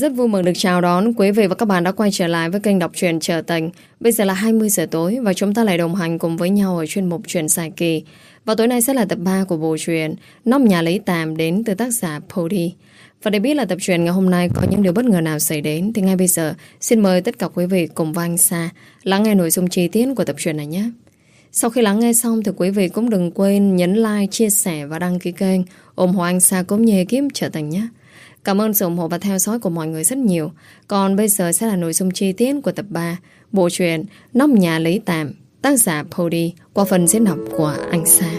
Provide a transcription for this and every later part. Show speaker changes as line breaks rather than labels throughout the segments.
Rất vui mừng được chào đón quý vị và các bạn đã quay trở lại với kênh đọc truyện Trở Tình. Bây giờ là 20 giờ tối và chúng ta lại đồng hành cùng với nhau ở chuyên mục Truyện Dài Kỳ. Và tối nay sẽ là tập 3 của bộ truyện Nóc Nhà Lấy Tạm đến từ tác giả Pody. Và để biết là tập truyện ngày hôm nay có những điều bất ngờ nào xảy đến thì ngay bây giờ xin mời tất cả quý vị cùng với anh Sa lắng nghe nội dung chi tiết của tập truyện này nhé. Sau khi lắng nghe xong thì quý vị cũng đừng quên nhấn like, chia sẻ và đăng ký kênh ủng hộ anh Sa cũng như ekip Trở Tình nhé. Cảm ơn sự ủng hộ và theo dõi của mọi người rất nhiều. Còn bây giờ sẽ là nội dung chi tiết của tập 3 bộ truyện Nóc Nhà Lấy Tạm, tác giả Pody, qua phần diễn đọc của anh Sa.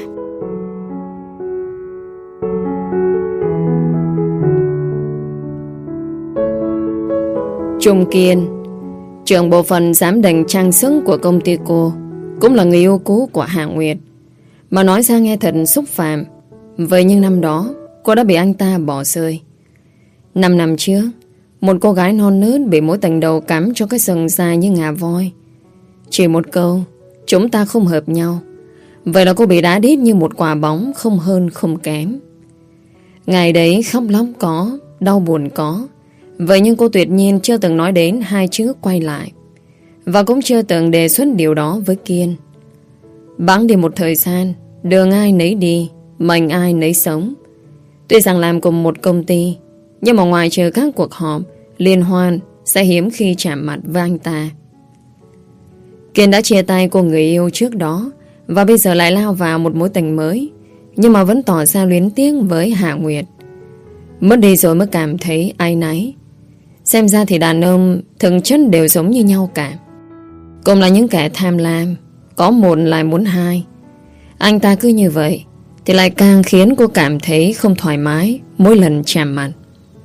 Trung Kiên, trưởng bộ phận giám định trang sức của công ty cô, cũng là người yêu cũ của Hạ Nguyệt. Mà nói ra nghe thật xúc phạm. Vậy nhưng năm đó cô đã bị anh ta bỏ rơi. 5 năm trước, một cô gái non nớt bị mối tình đầu cắm cho cái sừng dài như ngà voi. Chỉ một câu, chúng ta không hợp nhau. Vậy là cô bị đá đít như một quả bóng, không hơn không kém. Ngày đấy khóc lóc có, đau buồn có. Vậy nhưng cô tuyệt nhiên chưa từng nói đến hai chữ quay lại. Và cũng chưa từng đề xuất điều đó với Kiên. Bẵng đi một thời gian, đường ai nấy đi, mệnh ai nấy sống. Tuy rằng làm cùng một công ty, nhưng mà ngoài trừ các cuộc họp liên hoan sẽ hiếm khi chạm mặt với anh ta. Kiên đã chia tay cô người yêu trước đó và bây giờ lại lao vào một mối tình mới, nhưng mà vẫn tỏ ra luyến tiếc với Hạ Nguyệt. Mất đi rồi mới cảm thấy áy náy. Xem ra thì đàn ông thực chất đều giống như nhau cả, cùng là những kẻ tham lam, có một lại muốn hai. Anh ta cứ như vậy thì lại càng khiến cô cảm thấy không thoải mái mỗi lần chạm mặt.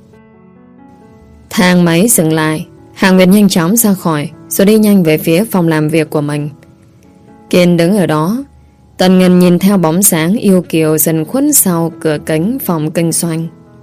Thang máy dừng lại, Hạ Nguyệt nhanh chóng ra khỏi rồi đi nhanh về phía phòng làm việc của mình. Kiên đứng ở đó, tần ngần nhìn theo bóng sáng yêu kiều dần khuất sau cửa kính phòng kinh doanh.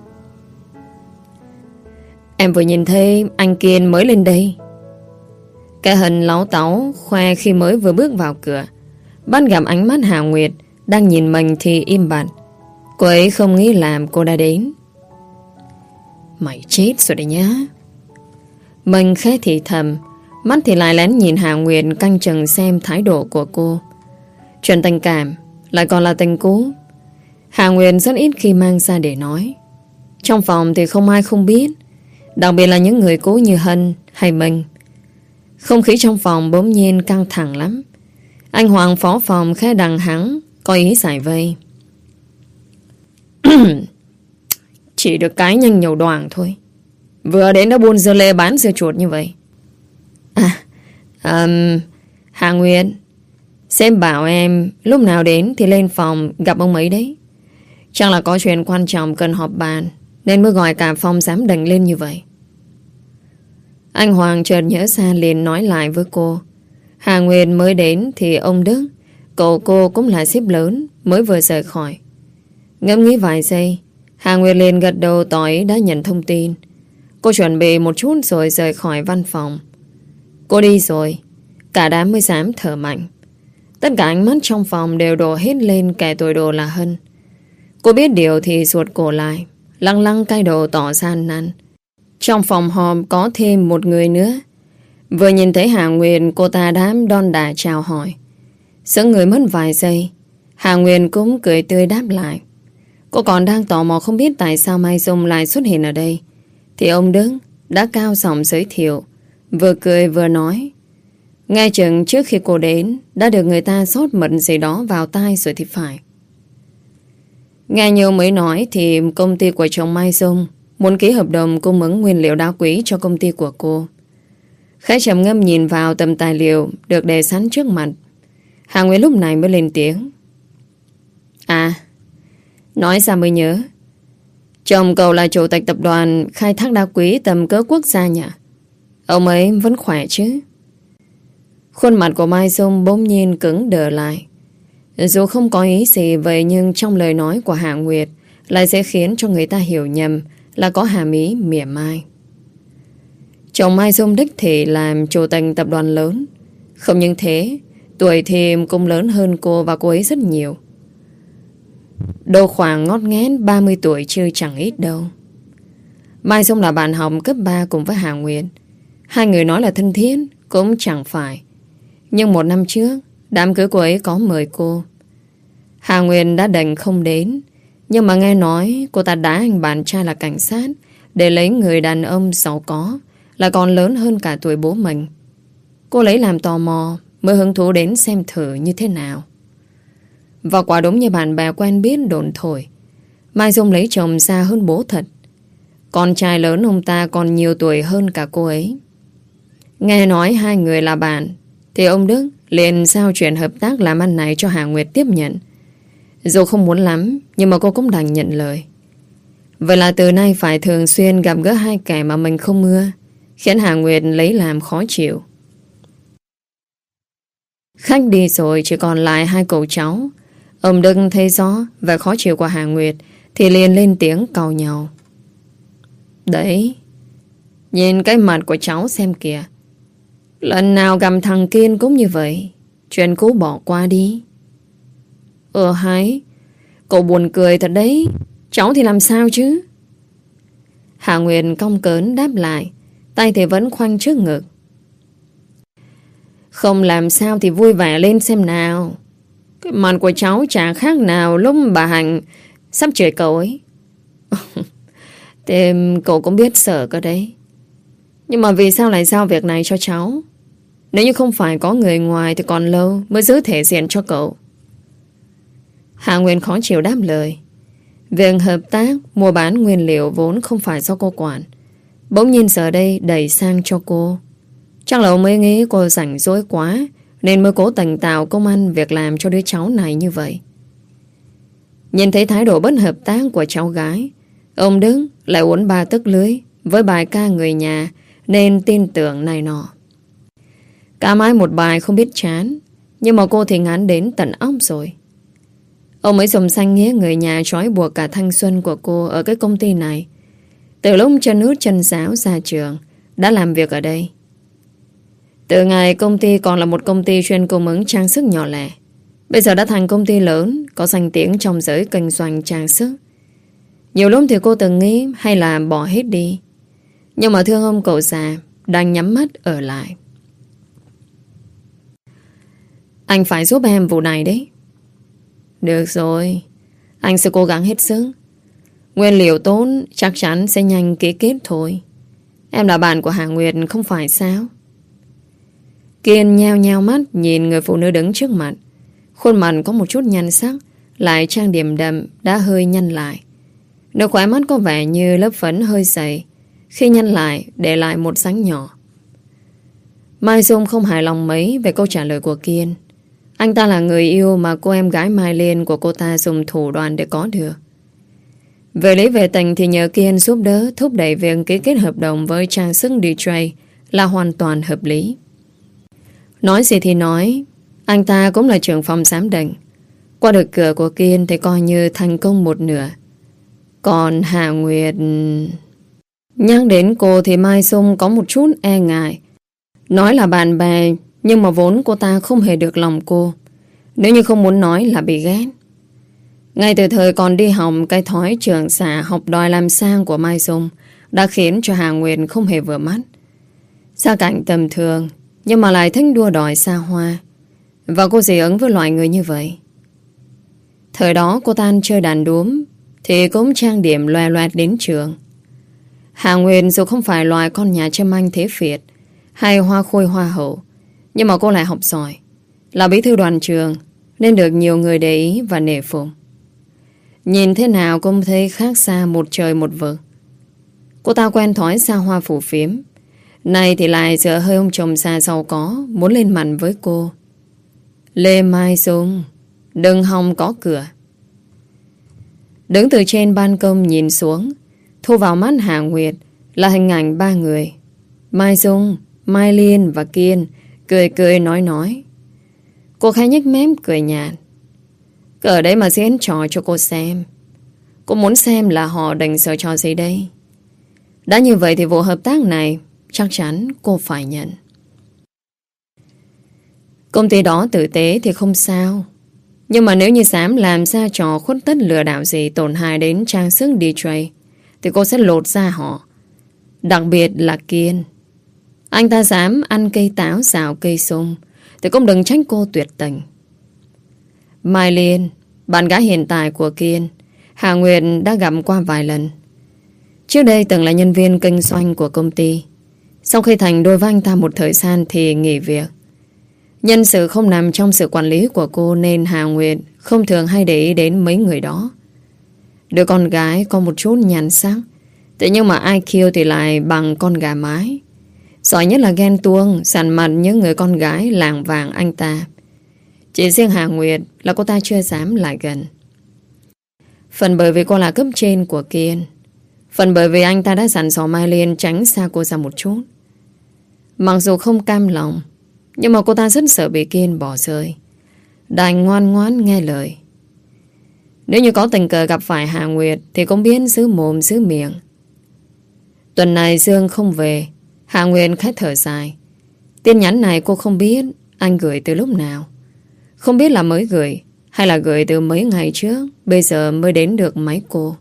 Em vừa nhìn thấy anh Kiên mới lên đây. Cái hình láu táu khoe khi mới vừa bước vào cửa. Bắt gặp ánh mắt Hạ Nguyệt đang nhìn mình thì im bặt. Cô ấy không nghĩ làm cô đã đến. Mày chết rồi đấy nhá. Mình khẽ thì thầm, mắt thì lại lén nhìn Hạ Nguyệt canh chừng xem thái độ của cô. Chuyện tình cảm lại còn là tình cũ. Hạ Nguyệt rất ít khi mang ra để nói. Trong phòng thì không ai không biết, đặc biệt là những người cũ như Hân hay mình. Không khí trong phòng bỗng nhiên căng thẳng lắm. Anh Hoàng phó phòng khẽ đằng hắng, có ý giải vây. Chỉ được cái nhanh nhiều đoàng thôi. Vừa đến đã buôn dưa lê bán dưa chuột như vậy. Hạ Nguyệt, sếp bảo em lúc nào đến thì lên phòng gặp ông ấy đấy. Chắc là có chuyện quan trọng cần họp bàn nên mới gọi cả phòng giám định lên như vậy. Anh Hoàng chợt nhớ ra liền nói lại với cô. Hạ Nguyệt mới đến thì ông Đức, cậu cô cũng là sếp lớn, mới vừa rời khỏi. Ngẫm nghĩ vài giây, Hạ Nguyệt liền gật đầu tỏ ý đã nhận thông tin. Cô chuẩn bị một chút rồi rời khỏi văn phòng. Cô đi rồi, cả đám mới dám thở mạnh. Tất cả ánh mắt trong phòng đều đổ hết lên kẻ tội đồ là Hân. Cô biết điều thì ruột cổ lại, lăng lăng cay đầu tỏ ra ăn năn. Trong phòng họp có thêm một người nữa. Vừa nhìn thấy Hạ Nguyệt, cô ta đám đon đả chào hỏi. Sững người mất vài giây, Hạ Nguyệt cũng cười tươi đáp lại. Cô còn đang tò mò không biết tại sao Mai Dung lại xuất hiện ở đây thì ông Đức đã cao giọng giới thiệu, vừa cười vừa nói. Nghe chừng trước khi cô đến đã được người ta sốt mật gì đó vào tai rồi thì phải. Nghe nhiều mới nói thì công ty của chồng Mai Dung muốn ký hợp đồng cung ứng nguyên liệu đá quý cho công ty của cô. Khẽ trầm ngâm nhìn vào tấm tài liệu được đề sẵn trước mặt. Hạ Nguyệt lúc này mới lên tiếng. Nói ra mới nhớ, chồng cậu là chủ tịch tập đoàn khai thác đá quý tầm cỡ quốc gia nhỉ? Ông ấy vẫn khỏe chứ? Khuôn mặt của Mai Dung bỗng nhiên cứng đờ lại. Dù không có ý gì vậy nhưng trong lời nói của Hạ Nguyệt lại sẽ khiến cho người ta hiểu nhầm là có hàm ý mỉa mai. Chồng Mai Dung đích thị làm chủ tịch tập đoàn lớn. Không những thế, tuổi thì cũng lớn hơn cô và cô ấy rất nhiều. Đâu khoảng ngót nghén 30 tuổi chứ chẳng ít đâu. Mai Dung là bạn học cấp 3 cùng với Hà Nguyệt. Hai người nói là thân thiết cũng chẳng phải. Nhưng một năm trước, đám cưới cô ấy có mời cô. Hà Nguyệt đã đành không đến. Nhưng mà nghe nói cô ta đá anh bạn trai là cảnh sát để lấy người đàn ông giàu có, là còn lớn hơn cả tuổi bố mình. Cô lấy làm tò mò mới hứng thú đến xem thử như thế nào. Và quả đúng như bạn bè quen biết đồn thổi, Mai Dung lấy chồng xa hơn bố thật. Con trai lớn ông ta còn nhiều tuổi hơn cả cô ấy. Nghe nói hai người là bạn, thì ông Đức liền giao chuyện hợp tác làm ăn này cho Hà Nguyệt tiếp nhận. Dù không muốn lắm, nhưng mà cô cũng đành nhận lời. Vậy là từ nay phải thường xuyên gặp gỡ hai kẻ mà mình không ưa, khiến Hà Nguyệt lấy làm khó chịu. Khách đi rồi chỉ còn lại hai cậu cháu. Ông Đức thấy rõ vẻ khó chịu của Hà Nguyệt thì liền lên tiếng cau nhau. Đấy, nhìn cái mặt của cháu xem kìa. Lần nào gặp thằng Kiên cũng như vậy. Chuyện cũ bỏ qua đi. Hay, cậu buồn cười thật đấy. Cháu thì làm sao chứ? Hà Nguyệt cong cớn đáp lại, tay thì vẫn khoanh trước ngực. Không làm sao thì vui vẻ lên xem nào. Cái mặt của cháu chả khác nào lúc bà Hạnh sắp chửi cậu ấy. Thế cậu cũng biết sợ cơ đấy. Nhưng mà vì sao lại giao việc này cho cháu? Nếu như không phải có người ngoài thì còn lâu mới giữ thể diện cho cậu. Hà Nguyên khó chịu đáp lời. Việc hợp tác mua bán nguyên liệu vốn không phải do cô quản, bỗng nhiên giờ đây đẩy sang cho cô. Chắc là ông mới nghĩ cô rảnh rỗi quá nên mới cố tình tạo công ăn việc làm cho đứa cháu này như vậy. Nhìn thấy thái độ bất hợp tác của cháu gái, ông Đức lại uốn ba tấc lưới với bài ca người nhà nên tin tưởng này nọ. Cả mãi một bài không biết chán, nhưng mà cô thì ngán đến tận óc rồi. Ông ấy dùng danh nghĩa người nhà trói buộc cả thanh xuân của cô ở cái công ty này. Từ lúc chân ướt chân ráo ra trường đã làm việc ở đây. Từ ngày công ty còn là một công ty chuyên cung ứng trang sức nhỏ lẻ, bây giờ đã thành công ty lớn có danh tiếng trong giới kinh doanh trang sức. Nhiều lúc thì cô từng nghĩ hay là bỏ hết đi, nhưng mà thương ông cậu già đang nhắm mắt ở lại. Anh phải giúp em vụ này đấy. Được rồi, anh sẽ cố gắng hết sức. Nguyên liệu tốt chắc chắn sẽ nhanh ký kết thôi. Em là bạn của Hà Nguyệt không phải sao? Kiên nheo nheo mắt nhìn người phụ nữ đứng trước mặt. Khuôn mặt có một chút nhăn sắc, lại trang điểm đậm đã hơi nhăn lại. Đôi khóe mắt có vẻ như lớp phấn hơi dày, khi nhăn lại để lại một dáng nhỏ. Mai Dung không hài lòng mấy về câu trả lời của Kiên. Anh ta là người yêu mà cô em gái Mai Liên của cô ta dùng thủ đoạn để có được. Về lý về tình thì nhờ Kiên giúp đỡ thúc đẩy việc ký kết hợp đồng với trang sức DJ là hoàn toàn hợp lý. Nói gì thì nói, anh ta cũng là trưởng phòng giám định. Qua được cửa của Kiên thì coi như thành công một nửa. Còn Hà Nguyệt... Nhắc đến cô thì Mai Dung có một chút e ngại. Nói là bạn bè, nhưng mà vốn cô ta không hề được lòng cô. Nếu như không muốn nói là bị ghét. Ngay từ thời còn đi học, cái thói trưởng xạ học đòi làm sang của Mai Dung đã khiến cho Hà Nguyệt không hề vừa mắt. Gia cảnh tầm thường, nhưng mà lại thích đua đòi xa hoa. Và cô dị ứng với loại người như vậy. Thời đó cô ta ăn chơi đàn đúm thì cũng trang điểm loè loẹt đến trường. Hà Nguyệt dù không phải loại con nhà châm anh thế phiệt hay hoa khôi hoa hậu, nhưng mà cô lại học giỏi, là bí thư đoàn trường nên được nhiều người để ý và nể phục. Nhìn thế nào cũng thấy khác xa một trời một vực. Cô ta quen thói xa hoa phủ phiếm, nay thì lại dựa hơi ông chồng già giàu có muốn lên mặt với cô. Lê Mai Dung, đừng hòng có cửa. Đứng từ trên ban công nhìn xuống, thu vào mắt Hà Nguyệt là hình ảnh ba người: Mai Dung, Mai Liên và Kiên cười cười nói. Cô khá nhếch mép cười nhạt. Cứ ở đấy mà diễn trò cho cô xem. Cô muốn xem là họ định giở trò gì đây. Đã như vậy thì vụ hợp tác này chắc chắn cô phải nhận. Công ty đó tử tế thì không sao, nhưng mà nếu như dám làm ra trò khuất tất lừa đảo gì tổn hại đến trang sức DJ thì cô sẽ lột ra họ, Đặc biệt là Kiên. Anh ta dám ăn cây táo xào cây sung thì cũng đừng trách cô tuyệt tình. Mai Liên, bạn gái hiện tại của Kiên, Hà Nguyệt đã gặp qua vài lần. Trước đây từng là nhân viên kinh doanh của công ty. Sau khi thành đôi với anh ta một thời gian thì nghỉ việc. Nhân sự không nằm trong sự quản lý của cô nên Hà Nguyệt không thường hay để ý đến mấy người đó. Đứa con gái có một chút nhàn sắc, thế nhưng mà IQ thì lại bằng con gà mái. Giỏi nhất là ghen tuông, sàn mặt những người con gái làng vàng anh ta. Chỉ riêng Hà Nguyệt là cô ta chưa dám lại gần. Phần bởi vì cô là cấp trên của Kiên, phần bởi vì anh ta đã dặn dò Mai Liên tránh xa cô ra một chút. Mặc dù không cam lòng, nhưng mà cô ta rất sợ bị Kiên bỏ rơi, đành ngoan ngoãn nghe lời. Nếu như có tình cờ gặp phải Hà Nguyệt thì cũng biết giữ mồm giữ miệng. Tuần này Dương không về, Hà Nguyệt khẽ thở dài. Tin nhắn này cô không biết anh gửi từ lúc nào. Không biết là mới gửi hay là gửi từ mấy ngày trước, bây giờ mới đến được máy cô.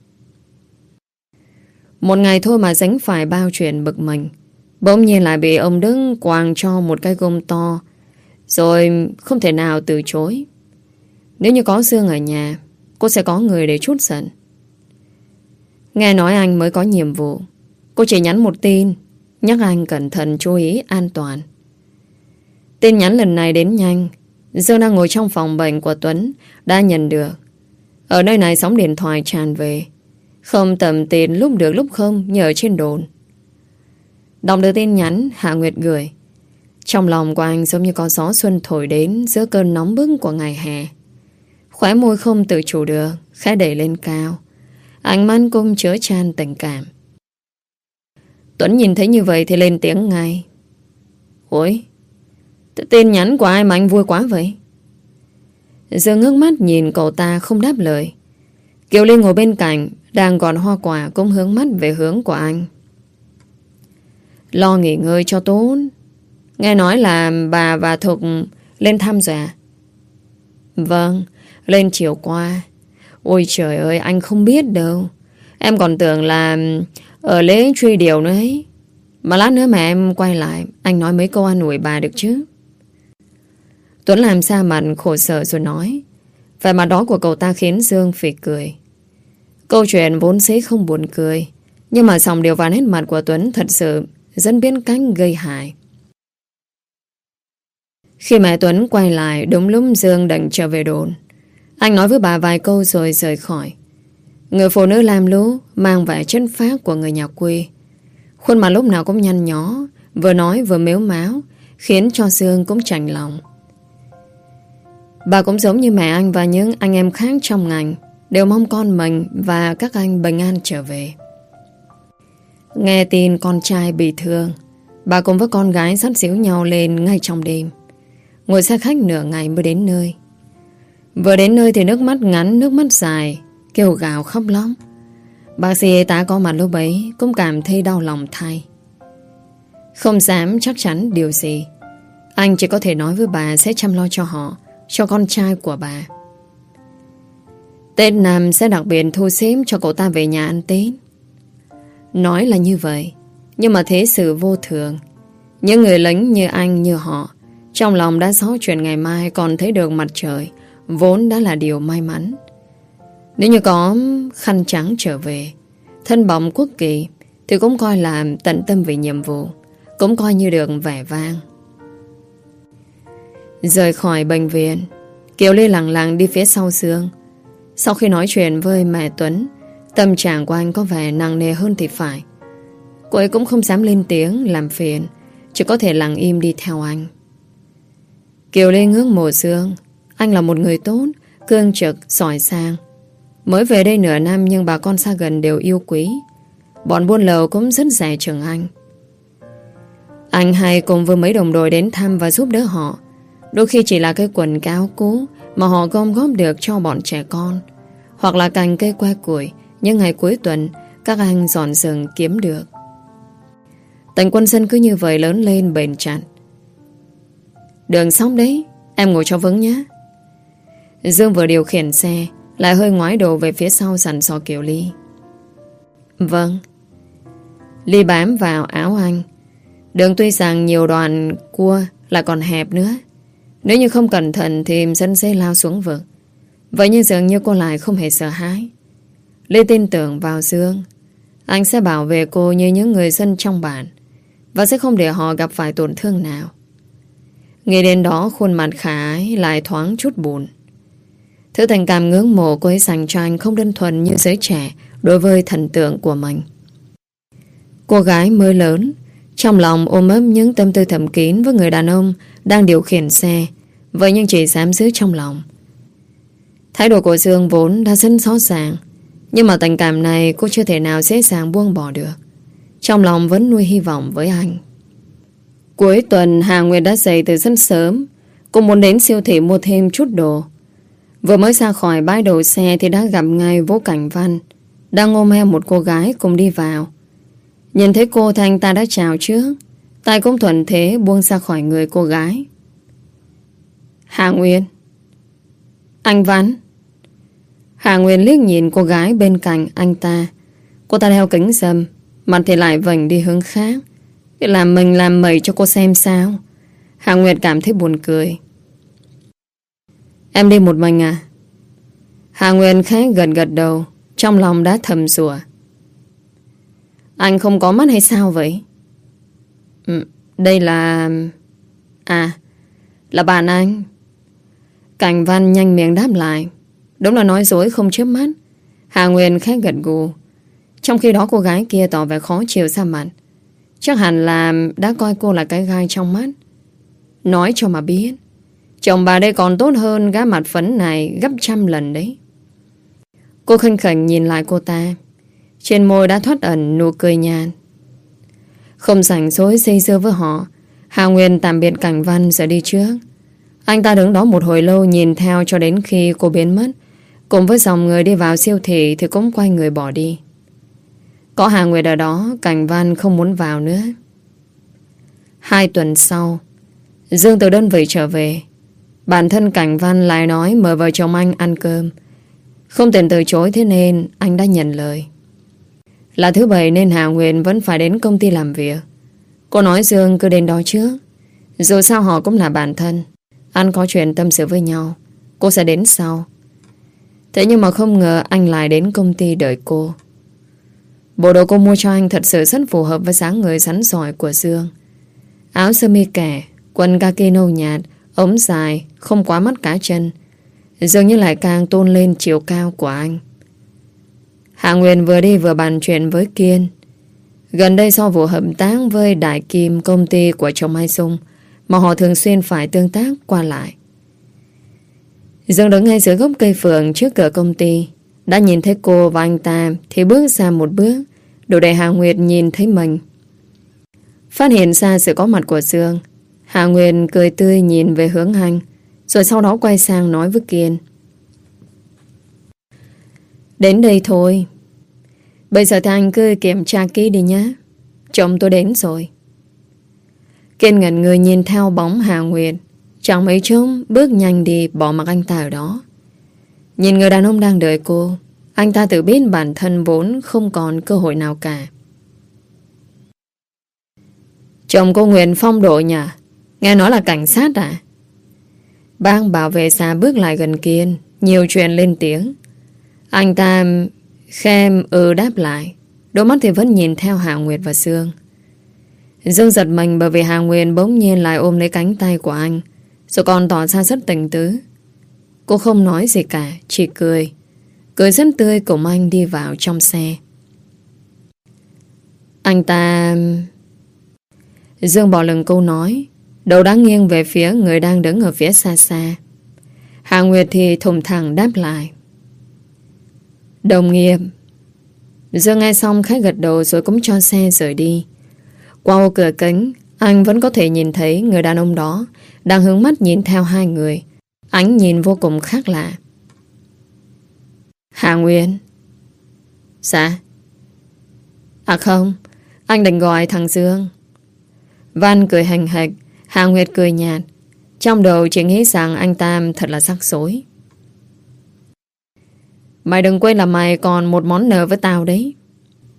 Một ngày thôi mà dính phải bao chuyện bực mình. Bỗng nhiên lại bị ông Đức quàng cho một cái gông to, rồi không thể nào từ chối. Nếu như có Dương ở nhà, cô sẽ có người để trút giận. Nghe nói anh mới có nhiệm vụ, cô chỉ nhắn một tin, nhắc anh cẩn thận chú ý an toàn. Tin nhắn lần này đến nhanh. Dương đang ngồi trong phòng bệnh của Tuấn đã nhận được. Ở nơi này sóng điện thoại tràn về, không tầm tiền lúc được lúc không như ở trên đồn. Đọc được tin nhắn Hạ Nguyệt gửi, trong lòng của anh giống như có gió xuân thổi đến giữa cơn nóng bức của ngày hè. Khóe môi không tự chủ được khẽ đẩy lên cao, ánh mắt cũng chứa chan tình cảm. Tuấn nhìn thấy như vậy thì lên tiếng ngay. Ôi, tin nhắn của ai mà anh vui quá vậy? Dương ngước mắt nhìn cậu ta không đáp lời. Kiều Linh ngồi bên cạnh đang gọt hoa quả cũng hướng mắt về hướng của anh. Lo nghỉ ngơi cho tốt. Nghe nói là bà và Thục lên thăm rồi à? Vâng, lên chiều qua. Ôi trời ơi, anh không biết đâu. Em còn tưởng là ở lễ truy điệu nữa ấy. Mà lát nữa mà em quay lại, anh nói mấy câu an ủi bà được chứ? Tuấn làm xa mặt khổ sở rồi nói. Vẻ mặt đó của cậu ta khiến Dương phì cười. Câu chuyện vốn dĩ không buồn cười, nhưng mà dòng điều vào nét mặt của Tuấn thật sự rất biết cách gây hại. Khi mẹ Tuấn quay lại, đúng lúc Dương định trở về đồn, anh nói với bà vài câu rồi rời khỏi. Người phụ nữ lam lũ mang vẻ chất phác của người nhà quê, khuôn mặt lúc nào cũng nhăn nhó, vừa nói vừa mếu máo, khiến cho Dương cũng chạnh lòng. Bà cũng giống như mẹ anh và những anh em khác trong ngành, đều mong con mình và các anh bình an trở về. Nghe tin con trai bị thương, bà cùng với con gái dắt díu nhau lên ngay trong đêm. Ngồi xe khách nửa ngày mới đến nơi. Vừa đến nơi thì nước mắt ngắn nước mắt dài, kêu gào khóc lóc. Bác sĩ y tá có mặt lúc ấy cũng cảm thấy đau lòng thay. Không dám chắc chắn điều gì, anh chỉ có thể nói với bà sẽ chăm lo cho họ, cho con trai của bà. Tết năm sẽ đặc biệt thu xếp cho cậu ta về nhà ăn Tết. Nói là như vậy, nhưng mà thế sự vô thường. Những người lính như anh như họ, trong lòng đã xót chuyện ngày mai còn thấy được mặt trời, vốn đã là điều may mắn. Nếu như có khăn trắng trở về, thân bóng quốc kỳ, thì cũng coi là tận tâm vì nhiệm vụ, cũng coi như được vẻ vang. Rời khỏi bệnh viện, Kiều Ly lặng lặng đi phía sau Dương. Sau khi nói chuyện với mẹ Tuấn, tâm trạng của anh có vẻ nặng nề hơn thì phải. Cô ấy cũng không dám lên tiếng làm phiền, chỉ có thể lặng im đi theo anh. Kiều Ly ngước mộ Dương. Anh là một người tốt, cương trực, giỏi sang. Mới về đây nửa năm nhưng bà con xa gần đều yêu quý. Bọn buôn lậu cũng rất dè chừng anh. Anh hay cùng với mấy đồng đội đến thăm và giúp đỡ họ. Đôi khi chỉ là cái quần áo cũ mà họ gom góp được cho bọn trẻ con, hoặc là cành cây que củi những ngày cuối tuần các anh dọn rừng kiếm được. Tành quân dân cứ như vậy lớn lên bền chặt. Đường xong đấy, em ngồi cho vững nhé. Dương vừa điều khiển xe lại hơi ngoái đầu về phía sau dặn dò Kiều Ly. Vâng. Ly bám vào áo anh. Đường tuy rằng nhiều đoạn cua lại còn hẹp nữa. Nếu như không cẩn thận thì dân sẽ lao xuống vực. Vậy nhưng dường như cô lại không hề sợ hãi. Ly tin tưởng vào Dương. Anh sẽ bảo vệ cô như những người dân trong bản, và sẽ không để họ gặp phải tổn thương nào. Nghĩ đến đó, khuôn mặt Khả Ái lại thoáng chút buồn. Thứ tình cảm ngưỡng mộ cô ấy dành cho anh không đơn thuần như giới trẻ đối với thần tượng của mình. Cô gái mới lớn, trong lòng ôm ấp những tâm tư thầm kín với người đàn ông đang điều khiển xe, vậy nhưng chỉ dám giữ trong lòng. Thái độ của Dương vốn đã rất rõ ràng, nhưng mà tình cảm này cô chưa thể nào dễ dàng buông bỏ được. Trong lòng vẫn nuôi hy vọng với anh. Cuối tuần Hà Nguyệt đã dậy từ rất sớm. Cô muốn đến siêu thị mua thêm chút đồ. Vừa mới ra khỏi bãi đổ xe thì đã gặp ngay Vũ Cảnh Văn đang ôm eo một cô gái cùng đi vào. Nhìn thấy cô thì anh ta đã chào trước, tay cũng thuận thế buông ra khỏi người cô gái. Hà Nguyệt. Anh Văn. Hà Nguyệt liếc nhìn cô gái bên cạnh anh ta. Cô ta đeo kính râm, mặt thì lại vành đi hướng khác, để làm mình làm mẩy cho cô xem sao. Hà Nguyệt cảm thấy buồn cười. Em đi một mình à? Hà Nguyệt khẽ gật đầu, trong lòng đã thầm rủa. Anh không có mắt hay sao vậy? Đây là... À, là bạn anh. Cảnh Văn nhanh miệng đáp lại. Đúng là nói dối không chớp mắt. Hà Nguyên khẽ gật gù. Trong khi đó cô gái kia tỏ vẻ khó chịu ra mặt. Chắc hẳn là đã coi cô là cái gai trong mắt. Nói cho mà biết, chồng bà đây còn tốt hơn gái mặt phấn này gấp 100 lần đấy. Cô khinh khỉnh nhìn lại cô ta. Trên môi đã thoát ẩn nụ cười nhạt. Không rảnh rỗi dây dưa với họ, Hà Nguyên tạm biệt Cảnh Văn rồi đi trước. Anh ta đứng đó một hồi lâu nhìn theo cho đến khi cô biến mất. Cùng với dòng người đi vào siêu thị thì cũng quay người bỏ đi. Có Hà Nguyệt ở đó, Cảnh Văn không muốn vào nữa. 2 tuần sau, Dương từ đơn vị trở về. Bản thân Cảnh Văn lại nói mời vợ chồng anh ăn cơm. Không tiện từ chối, thế nên anh đã nhận lời. Là thứ Bảy nên Hà Nguyệt vẫn phải đến công ty làm việc. Cô nói Dương cứ đến đó trước. Dù sao họ cũng là bạn thân, anh có chuyện tâm sự với nhau, cô sẽ đến sau. Thế nhưng mà không ngờ anh lại đến công ty đợi cô. Bộ đồ cô mua cho anh thật sự rất phù hợp với dáng người rắn giỏi của Dương. Áo sơ mi kẻ, quần kaki nâu nhạt, ống dài, không quá mắt cá chân, dường như lại càng tôn lên chiều cao của anh. Hạ Nguyên vừa đi vừa bàn chuyện với Kiên. Gần đây do vụ hợp tác với Đại Kim, công ty của chồng Mai Dung, mà họ thường xuyên phải tương tác qua lại. Dương đứng ngay dưới gốc cây phượng trước cửa công ty, đã nhìn thấy cô và anh ta thì bước ra một bước, đủ để Hà Nguyệt nhìn thấy mình. Phát hiện ra sự có mặt của Dương, Hà Nguyệt cười tươi nhìn về hướng anh, rồi sau đó quay sang nói với Kiên. Đến đây thôi. Bây giờ thì anh cứ kiểm tra kỹ đi nhé. Chồng tôi đến rồi. Kiên ngẩn người nhìn theo bóng Hà Nguyệt. Chẳng mấy chốc bước nhanh đi, bỏ mặc anh ta ở đó. Nhìn người đàn ông đang đợi cô, anh ta tự biết bản thân vốn không còn cơ hội nào cả. Chồng cô Nguyệt phong độ nhỉ? Nghe nói là cảnh sát à? Bác bảo vệ xa bước lại gần Kiên, nhiều chuyện lên tiếng. Anh ta khem đáp lại, đôi mắt thì vẫn nhìn theo Hà Nguyệt và Dương. Dương giật mình bởi vì Hà Nguyệt bỗng nhiên lại ôm lấy cánh tay của anh, rồi còn tỏ ra rất tình tứ. Cô không nói gì cả, chỉ cười. Cười rất tươi cùng anh đi vào trong xe. Anh ta... Dương bỏ lửng câu nói, đầu đã nghiêng về phía người đang đứng ở phía xa xa. Hà Nguyệt thì thùng thẳng đáp lại. Đồng nghiệp. Dương nghe xong khẽ gật đầu rồi cũng cho xe rời đi. Qua ô cửa kính, anh vẫn có thể nhìn thấy người đàn ông đó đang hướng mắt nhìn theo hai người. Ánh nhìn vô cùng khác lạ. Hà Nguyên. Dạ. À không, anh định gọi thằng Dương. Văn cười hành hạch, Hà Nguyệt cười nhạt. Trong đầu chỉ nghĩ rằng anh Tam thật là rắc rối. Mày đừng quên là mày còn một món nợ với tao đấy.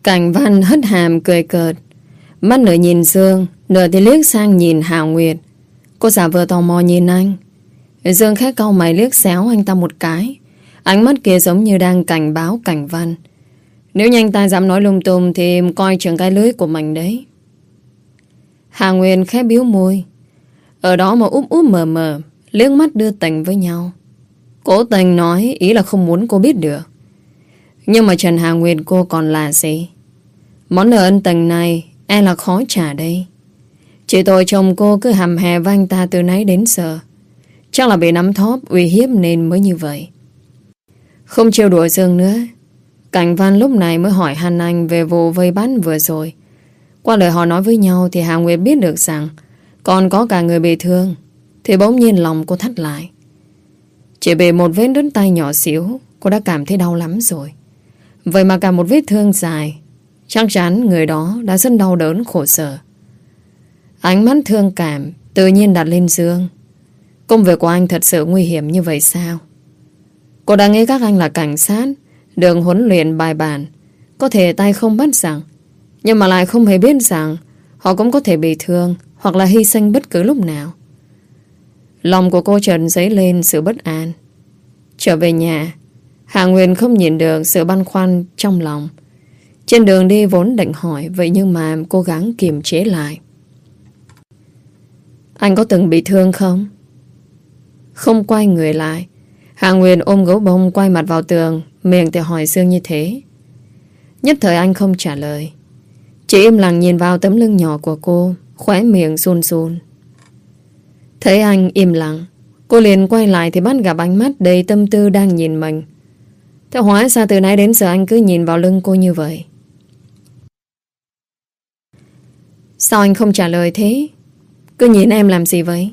Cảnh Văn hất hàm cười cợt, mắt nửa nhìn Dương, nửa thì liếc sang nhìn Hào Nguyệt. Cô giả vờ tò mò nhìn anh. Dương khẽ cau mày liếc xéo anh ta một cái. Ánh mắt kia giống như đang cảnh báo Cảnh Văn. Nếu như anh ta dám nói lung tung thì coi chừng cái lưới của mình đấy. Hà Nguyên khẽ biếu môi. Ở đó mà úp úp mờ mờ, liếc mắt đưa tình với nhau. Cố tình nói ý là không muốn cô biết được. Nhưng mà Trần Hà Nguyên cô còn là gì? Món nợ ân tình này e là khó trả đây. Chỉ tội chồng cô cứ hầm hè với anh ta từ nãy đến giờ. Chắc là bị nắm thóp uy hiếp nên mới như vậy. Không trêu đùa Dương nữa, Cảnh Văn lúc này mới hỏi han anh về vụ vây bắt vừa rồi. Qua lời họ nói với nhau thì Hà Nguyệt biết được rằng còn có cả người bị thương. Thì bỗng nhiên lòng cô thắt lại. Chỉ bị một vết đứt tay nhỏ xíu, cô đã cảm thấy đau lắm rồi. Vậy mà cả một vết thương dài, chắc chắn người đó đã rất đau đớn khổ sở. Ánh mắt thương cảm tự nhiên đặt lên Dương. Công việc của anh thật sự nguy hiểm như vậy sao? Cô đã nghĩ các anh là cảnh sát, được huấn luyện bài bản, có thể tay không bắt giặc, nhưng mà lại không hề biết rằng họ cũng có thể bị thương hoặc là hy sinh bất cứ lúc nào. Lòng của cô chợt dấy lên sự bất an. Trở về nhà, Hà Nguyên không nhìn được sự băn khoăn trong lòng. Trên đường đi vốn định hỏi, vậy nhưng mà cố gắng kiềm chế lại. Anh có từng bị thương không? Không quay người lại, Hà Nguyên ôm gấu bông quay mặt vào tường, miệng thì hỏi Dương như thế. Nhất thời anh không trả lời, chỉ im lặng nhìn vào tấm lưng nhỏ của cô, khóe miệng run run. Thấy anh im lặng, cô liền quay lại thì bắt gặp ánh mắt đầy tâm tư đang nhìn mình. Thế hóa ra từ nãy đến giờ anh cứ nhìn vào lưng cô như vậy. Sao anh không trả lời thế? Cứ nhìn em làm gì vậy?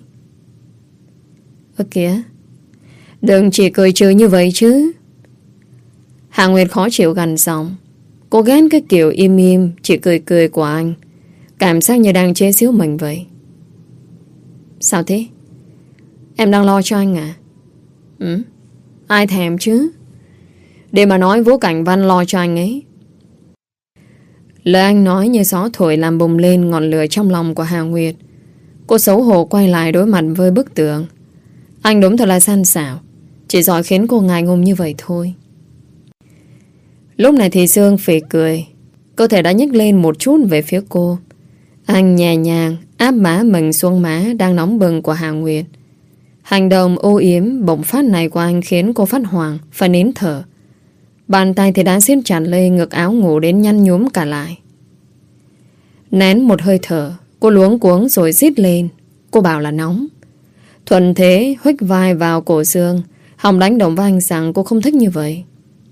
Ơ kìa, đừng chỉ cười trừ như vậy chứ. Hà Nguyệt khó chịu gằn giọng. Cô ghét cái kiểu im im chỉ cười cười của anh, cảm giác như đang chế giễu mình vậy. Sao thế? Em đang lo cho anh à? Ai thèm chứ. Để mà nói Vũ Cảnh Văn lo cho anh ấy. Lời anh nói như gió thổi làm bùng lên ngọn lửa trong lòng của Hà Nguyệt. Cô xấu hổ quay lại đối mặt với bức tường. Anh đúng thật là gian xảo, chỉ giỏi khiến cô ngại ngùng như vậy thôi. Lúc này thì Dương phì cười, cơ thể đã nhích lên một chút về phía cô. Anh nhẹ nhàng áp má mình xuống má đang nóng bừng của Hà Nguyệt. Hành động ô yếm bỗng phát này của anh khiến cô phát hoảng, phải nín thở. Bàn tay thì đã siết chặt lên ngực áo ngủ đến nhăn nhúm cả lại. Nén một hơi thở, cô luống cuống rồi rít lên. Cô bảo là nóng. Thuận thế huých vai vào cổ Dương, hòng đánh đồng với anh rằng cô không thích như vậy.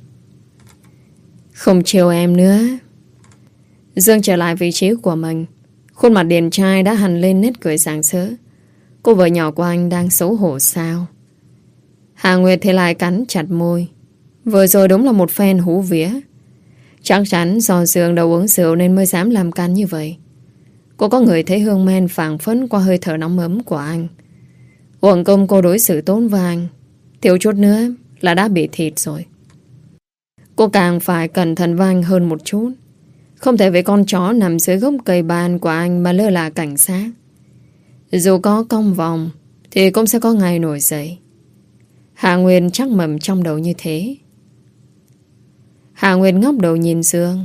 Không chiều em nữa. Dương trở lại vị trí của mình. Khuôn mặt điển trai đã hằn lên nét cười sáng sỡ. Cô vợ nhỏ của anh đang xấu hổ sao? Hà Nguyệt thì lại cắn chặt môi. Vừa rồi đúng là một phen hú vía. Chắc chắn do Dương đầu uống rượu nên mới dám làm càn như vậy. Cô có người thấy hương men phảng phất qua hơi thở nóng ấm của anh. Uổng công cô đối xử tốt với anh, thiếu chút nữa là đã bị thịt rồi. Cô càng phải cẩn thận với anh hơn một chút. Không thể với con chó nằm dưới gốc cây ban của anh mà lơ là cảnh sát. Dù có cong vòng thì cũng sẽ có ngày nổi dậy. Hà Nguyên chắc mầm trong đầu như thế. Hà Nguyên ngóc đầu nhìn Dương.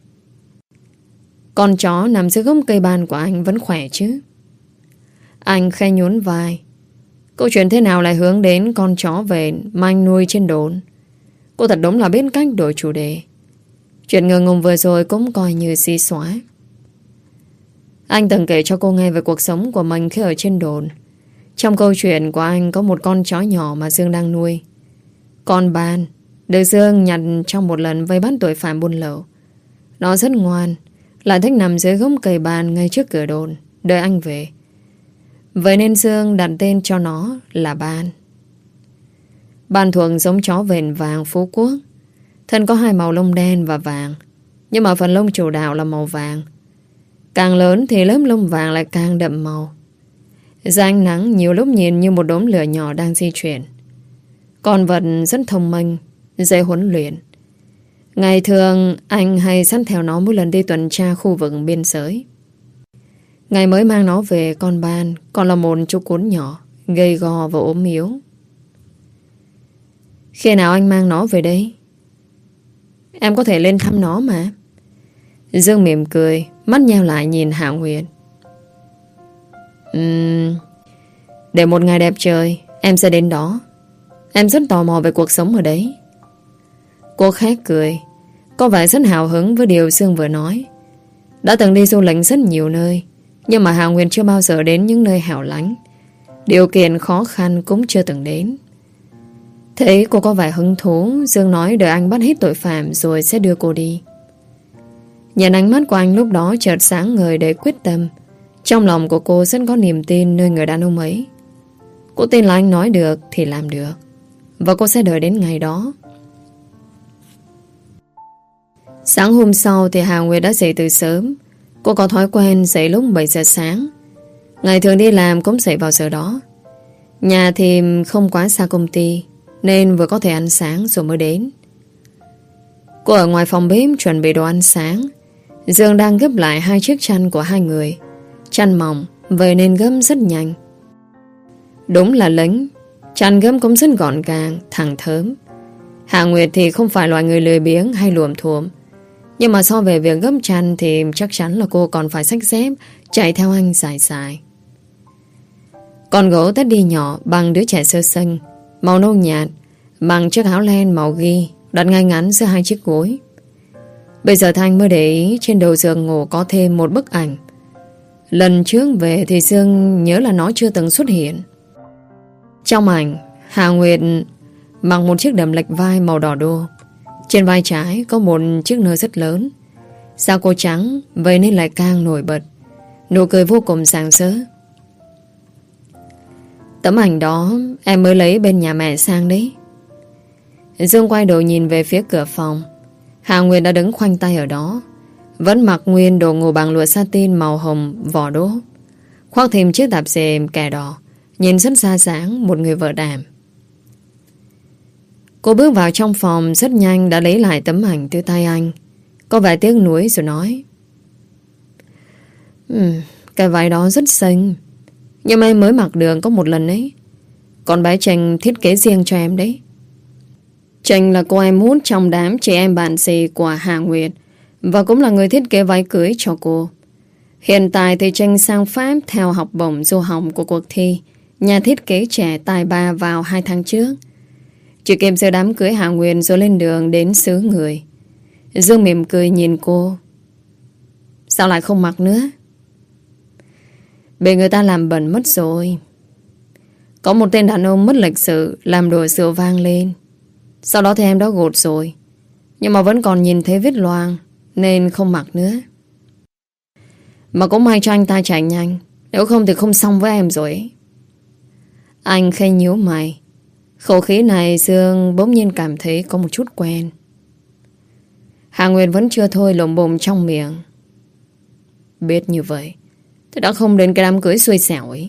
Con chó nằm dưới gốc cây ban của anh vẫn khỏe chứ? Anh khẽ nhún vai. Câu chuyện thế nào lại hướng đến con chó về mà anh nuôi trên đồn? Cô thật đúng là biết cách đổi chủ đề. Chuyện ngờ ngùng vừa rồi cũng coi như xí xóa. Anh từng kể cho cô nghe về cuộc sống của mình khi ở trên đồn. Trong câu chuyện của anh có một con chó nhỏ mà Dương đang nuôi. Con Ban được Dương nhặt trong một lần vây bắt tội phạm buôn lậu. Nó rất ngoan, lại thích nằm dưới gốc cây ban ngay trước cửa đồn đợi anh về. Vậy nên Dương đặt tên cho nó là Ban. Ban thuộc giống chó vện vàng Phú Quốc. Thân có hai màu lông đen và vàng, nhưng mà phần lông chủ đạo là màu vàng. Càng lớn thì lớp lông vàng lại càng đậm màu. Ra ánh nắng nhiều lúc nhìn như một đốm lửa nhỏ đang di chuyển. Con vật rất thông minh, dễ huấn luyện. Ngày thường anh hay dắt theo nó mỗi lần đi tuần tra khu vực biên giới. Ngày mới mang nó về con Ban còn là một chú cún nhỏ, gầy gò và ốm yếu. Khi nào anh mang nó về đây? Em có thể lên thăm nó mà. Dương mỉm cười, mắt nheo lại nhìn Hạ Nguyệt. Để một ngày đẹp trời em sẽ đến đó. Em rất tò mò về cuộc sống ở đấy. Cô khẽ cười, có vẻ rất hào hứng với điều Dương vừa nói. Đã từng đi du lịch rất nhiều nơi, nhưng mà Hạ Nguyệt chưa bao giờ đến những nơi hẻo lánh, điều kiện khó khăn cũng chưa từng đến. Thấy cô có vẻ hứng thú, Dương nói đợi anh bắt hết tội phạm rồi sẽ đưa cô đi. Nhìn ánh mắt của anh lúc đó chợt sáng ngời đầy quyết tâm. Trong lòng của cô rất có niềm tin nơi người đàn ông ấy. Cô tin là anh nói được thì làm được, và cô sẽ đợi đến ngày đó. Sáng hôm sau thì Hà Nguyệt đã dậy từ sớm. Cô có thói quen dậy lúc 7 giờ sáng. Ngày thường đi làm cũng dậy vào giờ đó. Nhà thì không quá xa công ty, nên vừa có thể ăn sáng rồi mới đến. Cô ở ngoài phòng bếp chuẩn bị đồ ăn sáng. Dương đang gấp lại 2 chiếc chăn của hai người. Chăn mỏng, vậy nên gấp rất nhanh. Đúng là lính, chăn gấp cũng rất gọn gàng, thẳng thớm. Hạ Nguyệt thì không phải loại người lười biếng hay luồm thuộm, nhưng mà so về việc gấp chăn thì chắc chắn là cô còn phải xách dép chạy theo anh dài dài. Con gấu Teddy nhỏ bằng đứa trẻ sơ sinh, màu nâu nhạt, bằng chiếc áo len màu ghi đặt ngay ngắn giữa 2 chiếc gối. Bây giờ Thanh mới để ý trên đầu giường ngủ có thêm một bức ảnh. Lần trước về thì Dương nhớ là nó chưa từng xuất hiện. Trong ảnh, Hà Nguyệt mặc một chiếc đầm lệch vai màu đỏ đô. Trên vai trái có một chiếc nơ rất lớn. Da cô trắng, vậy nên lại càng nổi bật. Nụ cười vô cùng rạng rỡ. Tấm ảnh đó em mới lấy bên nhà mẹ sang đấy. Dương quay đầu nhìn về phía cửa phòng. Hà Nguyệt đã đứng khoanh tay ở đó, vẫn mặc nguyên đồ ngủ bằng lụa satin màu hồng vỏ đỗ, khoác thêm chiếc tạp dề kẻ đỏ, nhìn rất ra dáng một người vợ đảm. Cô bước vào trong phòng rất nhanh đã lấy lại tấm ảnh từ tay anh, có vẻ tiếc nuối rồi nói: cái váy đó rất xinh, nhưng mà em mới mặc được có một lần ấy. Con bé Tranh thiết kế riêng cho em đấy. Tranh là cô em hút trong đám chị em bạn xì của Hà Nguyệt, và cũng là người thiết kế váy cưới cho cô. Hiện tại thì Tranh sang Pháp theo học bổng du học của cuộc thi nhà thiết kế trẻ tài ba vào 2 tháng trước. Chỉ kịp giờ đám cưới Hà Nguyệt rồi lên đường đến xứ người. Dương mỉm cười nhìn cô. Sao lại không mặc nữa? Bị người ta làm bẩn mất rồi. Có một tên đàn ông mất lịch sự làm đồ rượu vang lên. Sau đó thì em đã gột rồi, nhưng mà vẫn còn nhìn thấy vết loang, nên không mặc nữa. Mà cũng may cho anh ta chạy nhanh, nếu không thì không xong với em rồi ấy. Anh khẽ nhíu mày. Khẩu khí này Dương bỗng nhiên cảm thấy có một chút quen. Hà Nguyệt vẫn chưa thôi lồm bồm trong miệng. Biết như vậy thì đã không đến cái đám cưới xui xẻo ấy.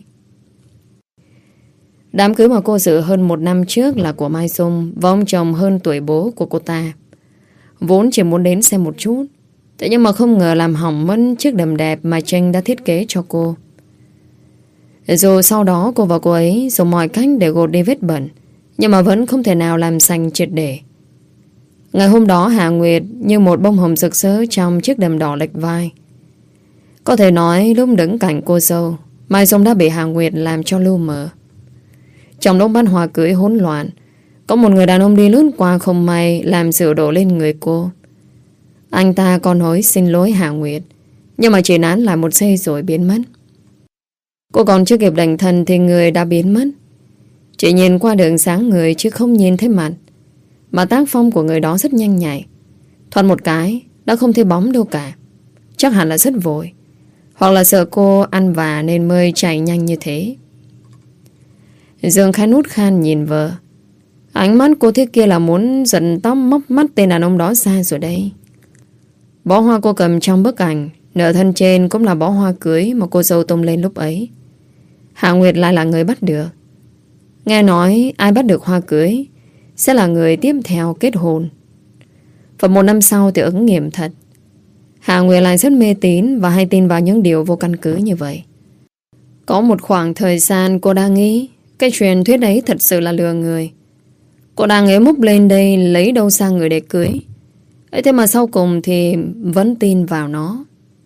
Đám cưới mà cô dự hơn 1 năm trước là của Mai Dung và ông chồng hơn tuổi bố của cô ta. Vốn chỉ muốn đến xem một chút, thế nhưng mà không ngờ làm hỏng mất chiếc đầm đẹp mà Tranh đã thiết kế cho cô. Dù sau đó cô và cô ấy dùng mọi cách để gột đi vết bẩn, nhưng mà vẫn không thể nào làm sạch triệt để. Ngày hôm đó Hà Nguyệt như một bông hồng rực rỡ trong chiếc đầm đỏ lệch vai. Có thể nói lúc đứng cạnh cô dâu, Mai Dung đã bị Hà Nguyệt làm cho lu mờ. Trong lúc bát hoa cưới hỗn loạn, có một người đàn ông đi lướt qua không may làm rượu đổ lên người cô. Anh ta còn nói xin lỗi Hà Nguyệt, nhưng mà chỉ nán lại 1 giây rồi biến mất. Cô còn chưa kịp đành thân thì người đã biến mất. Chỉ nhìn qua đường sáng người chứ không nhìn thấy mặt. Mà tác phong của người đó rất nhanh nhạy. Thoát một cái đã không thấy bóng đâu cả. Chắc hẳn là rất vội, hoặc là sợ cô ăn vạ nên mới chạy nhanh như thế. Dương khẽ nút khan nhìn vợ. Ánh mắt cô thế kia là muốn giật tóc móc mắt tên đàn ông đó ra rồi đây. Bó hoa cô cầm trong bức ảnh, nửa thân trên cũng là bó hoa cưới mà cô dâu tung lên lúc ấy. Hạ Nguyệt lại là người bắt được. Nghe nói ai bắt được hoa cưới sẽ là người tiếp theo kết hôn. Và một năm sau thì ứng nghiệm thật. Hà Nguyệt lại rất mê tín và hay tin vào những điều vô căn cứ như vậy. Có một khoảng thời gian cô đang nghĩ cái truyền thuyết ấy thật sự là lừa người. Cô đang ấy múc lên đây lấy đâu ra người để cưới. Ấy thế mà sau cùng thì vẫn tin vào nó.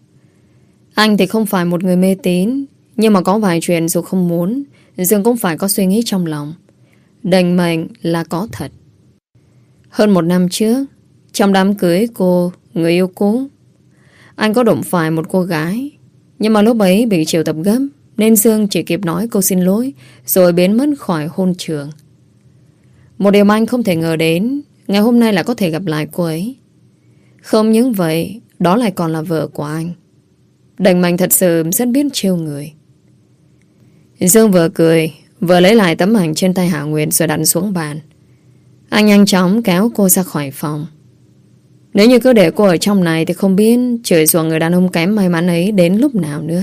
Anh thì không phải một người mê tín, nhưng mà có vài chuyện dù không muốn, Dương cũng phải có suy nghĩ trong lòng. Định mệnh là có thật. Hơn một năm trước, trong đám cưới cô, người yêu cũ, anh có đụng phải một cô gái. Nhưng mà lúc ấy bị triệu tập gấp, nên Dương chỉ kịp nói cô xin lỗi, rồi biến mất khỏi hôn trường. Một điều mà anh không thể ngờ đến, ngày hôm nay là có thể gặp lại cô ấy. Không những vậy, đó lại còn là vợ của anh. Định mệnh thật sự rất biết trêu người. Dương vừa cười, vừa lấy lại tấm ảnh trên tay Hạ Nguyệt rồi đặt xuống bàn. Anh nhanh chóng kéo cô ra khỏi phòng. Nếu như cứ để cô ở trong này thì không biết chửi rủa người đàn ông kém may mắn ấy đến lúc nào nữa.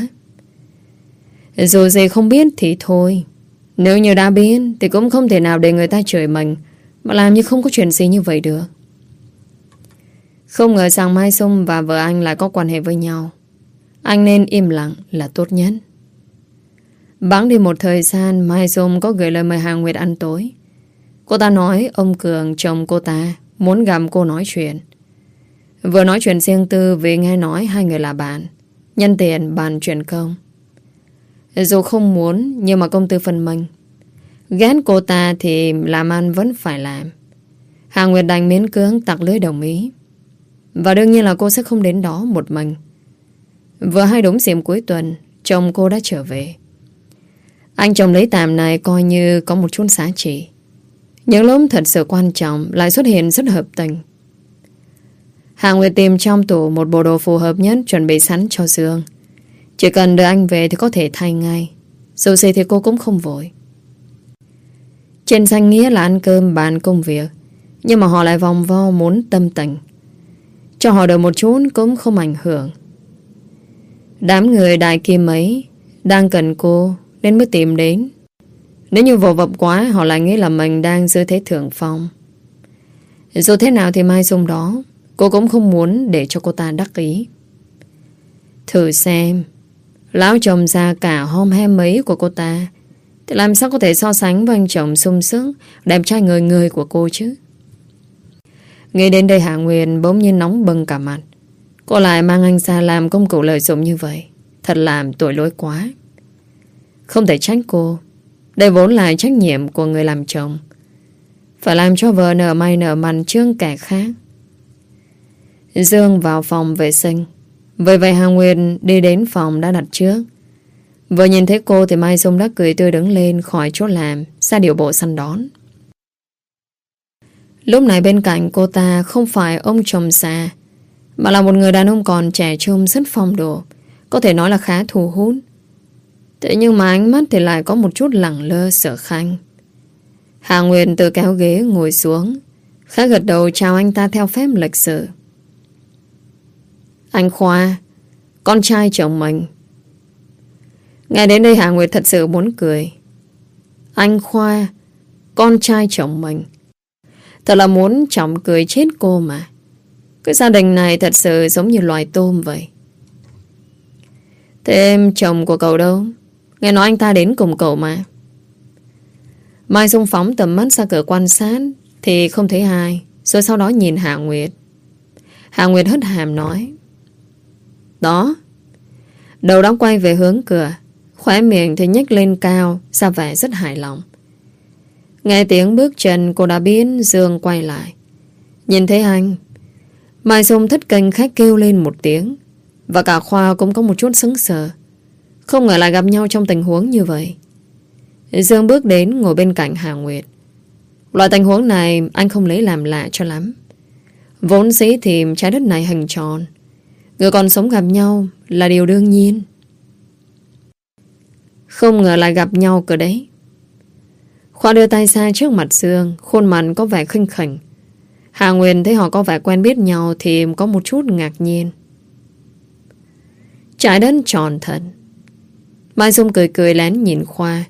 Dù gì không biết thì thôi. Nếu như đã biết thì cũng không thể nào để người ta chửi mình mà làm như không có chuyện gì như vậy được. Không ngờ rằng Mai Dung và vợ anh lại có quan hệ với nhau. Anh nên im lặng là tốt nhất. Bẵng đi một thời gian, Mai Dung có gửi lời mời Hà Nguyệt ăn tối. Cô ta nói ông Cường, chồng cô ta, muốn gặp cô nói chuyện. Vừa nói chuyện riêng tư vì nghe nói hai người là bạn. Nhân tiện bàn chuyện công. Dù không muốn, nhưng mà công tư phân minh. Ghét cô ta thì làm ăn vẫn phải làm. Hà Nguyệt đành miễn cưỡng tặc lưỡi đồng ý. Và đương nhiên là cô sẽ không đến đó một mình. Vừa hay đúng dịp cuối tuần, chồng cô đã trở về. Anh chồng lấy tạm này coi như có một chút giá trị. Những lúc thật sự quan trọng lại xuất hiện rất hợp tình. Hà Nguyệt tìm trong tủ một bộ đồ phù hợp nhất chuẩn bị sẵn cho Dương. Chỉ cần đợi anh về thì có thể thay ngay. Dù gì thì cô cũng không vội. Trên danh nghĩa là ăn cơm bàn công việc, nhưng mà họ lại vòng vo muốn tâm tình. Cho họ được một chút cũng không ảnh hưởng. Đám người đại kim ấy đang cần cô nên mới tìm đến. Nếu như vồ vập quá, họ lại nghĩ là mình đang giữ thế thượng phong. Dù thế nào thì Mai Dung đó, cô cũng không muốn để cho cô ta đắc ý. Thử xem, lão chồng già cả hôm hem mấy của cô ta thì làm sao có thể so sánh với anh chồng sung sướng, đẹp trai người người của cô chứ. Nghĩ đến đây Hạ Nguyên bỗng nhiên nóng bừng cả mặt. Cô lại mang anh ra làm công cụ lợi dụng như vậy, thật làm tội lỗi quá. Không thể trách cô. Đây vốn là trách nhiệm của người làm chồng, phải làm cho vợ nở mày nở mặt trước kẻ khác. Dương vào phòng vệ sinh. Vậy vậy Hà Nguyệt đi đến phòng đã đặt trước. Vừa nhìn thấy cô thì Mai Dung đã cười tươi đứng lên khỏi chỗ làm, ra điệu bộ săn đón. Lúc này bên cạnh cô ta không phải ông chồng già, mà là một người đàn ông còn trẻ trung rất phong độ, có thể nói là khá thu hút. Thế nhưng mà ánh mắt thì lại có một chút lẳng lơ sợ khanh. Hà Nguyệt từ kéo ghế ngồi xuống, khá gật đầu chào anh ta theo phép lịch sự. Anh Khoa, con trai chồng mình. Nghe đến đây Hà Nguyệt thật sự muốn cười. Anh Khoa, con trai chồng mình. Thật là muốn chồng cười chết cô mà. Cái gia đình này thật sự giống như loài tôm vậy. Thế em chồng của cậu đâu? Nghe nói anh ta đến cùng cậu mà. Mai Dung phóng tầm mắt ra cửa quan sát thì không thấy ai, rồi sau đó nhìn Hạ Nguyệt. Hạ Nguyệt hất hàm nói. Đó. Đầu đã quay về hướng cửa, khóe miệng thì nhếch lên cao, ra vẻ rất hài lòng. Nghe tiếng bước chân cô đã biết Dương quay lại. Nhìn thấy anh, Mai Dung thất kinh khách kêu lên một tiếng. Và cả Khoa cũng có một chút sững sờ. Không ngờ lại gặp nhau trong tình huống như vậy. Dương bước đến ngồi bên cạnh Hà Nguyệt. Loại tình huống này anh không lấy làm lạ cho lắm. Vốn dĩ thì trái đất này hình tròn, người còn sống gặp nhau là điều đương nhiên. Không ngờ lại gặp nhau cơ đấy. Khoa đưa tay ra trước mặt Dương, khuôn mặt có vẻ khinh khỉnh. Hà Nguyệt thấy họ có vẻ quen biết nhau thì có một chút ngạc nhiên. Trái đất tròn thật. Mai Dung cười cười lén nhìn Khoa.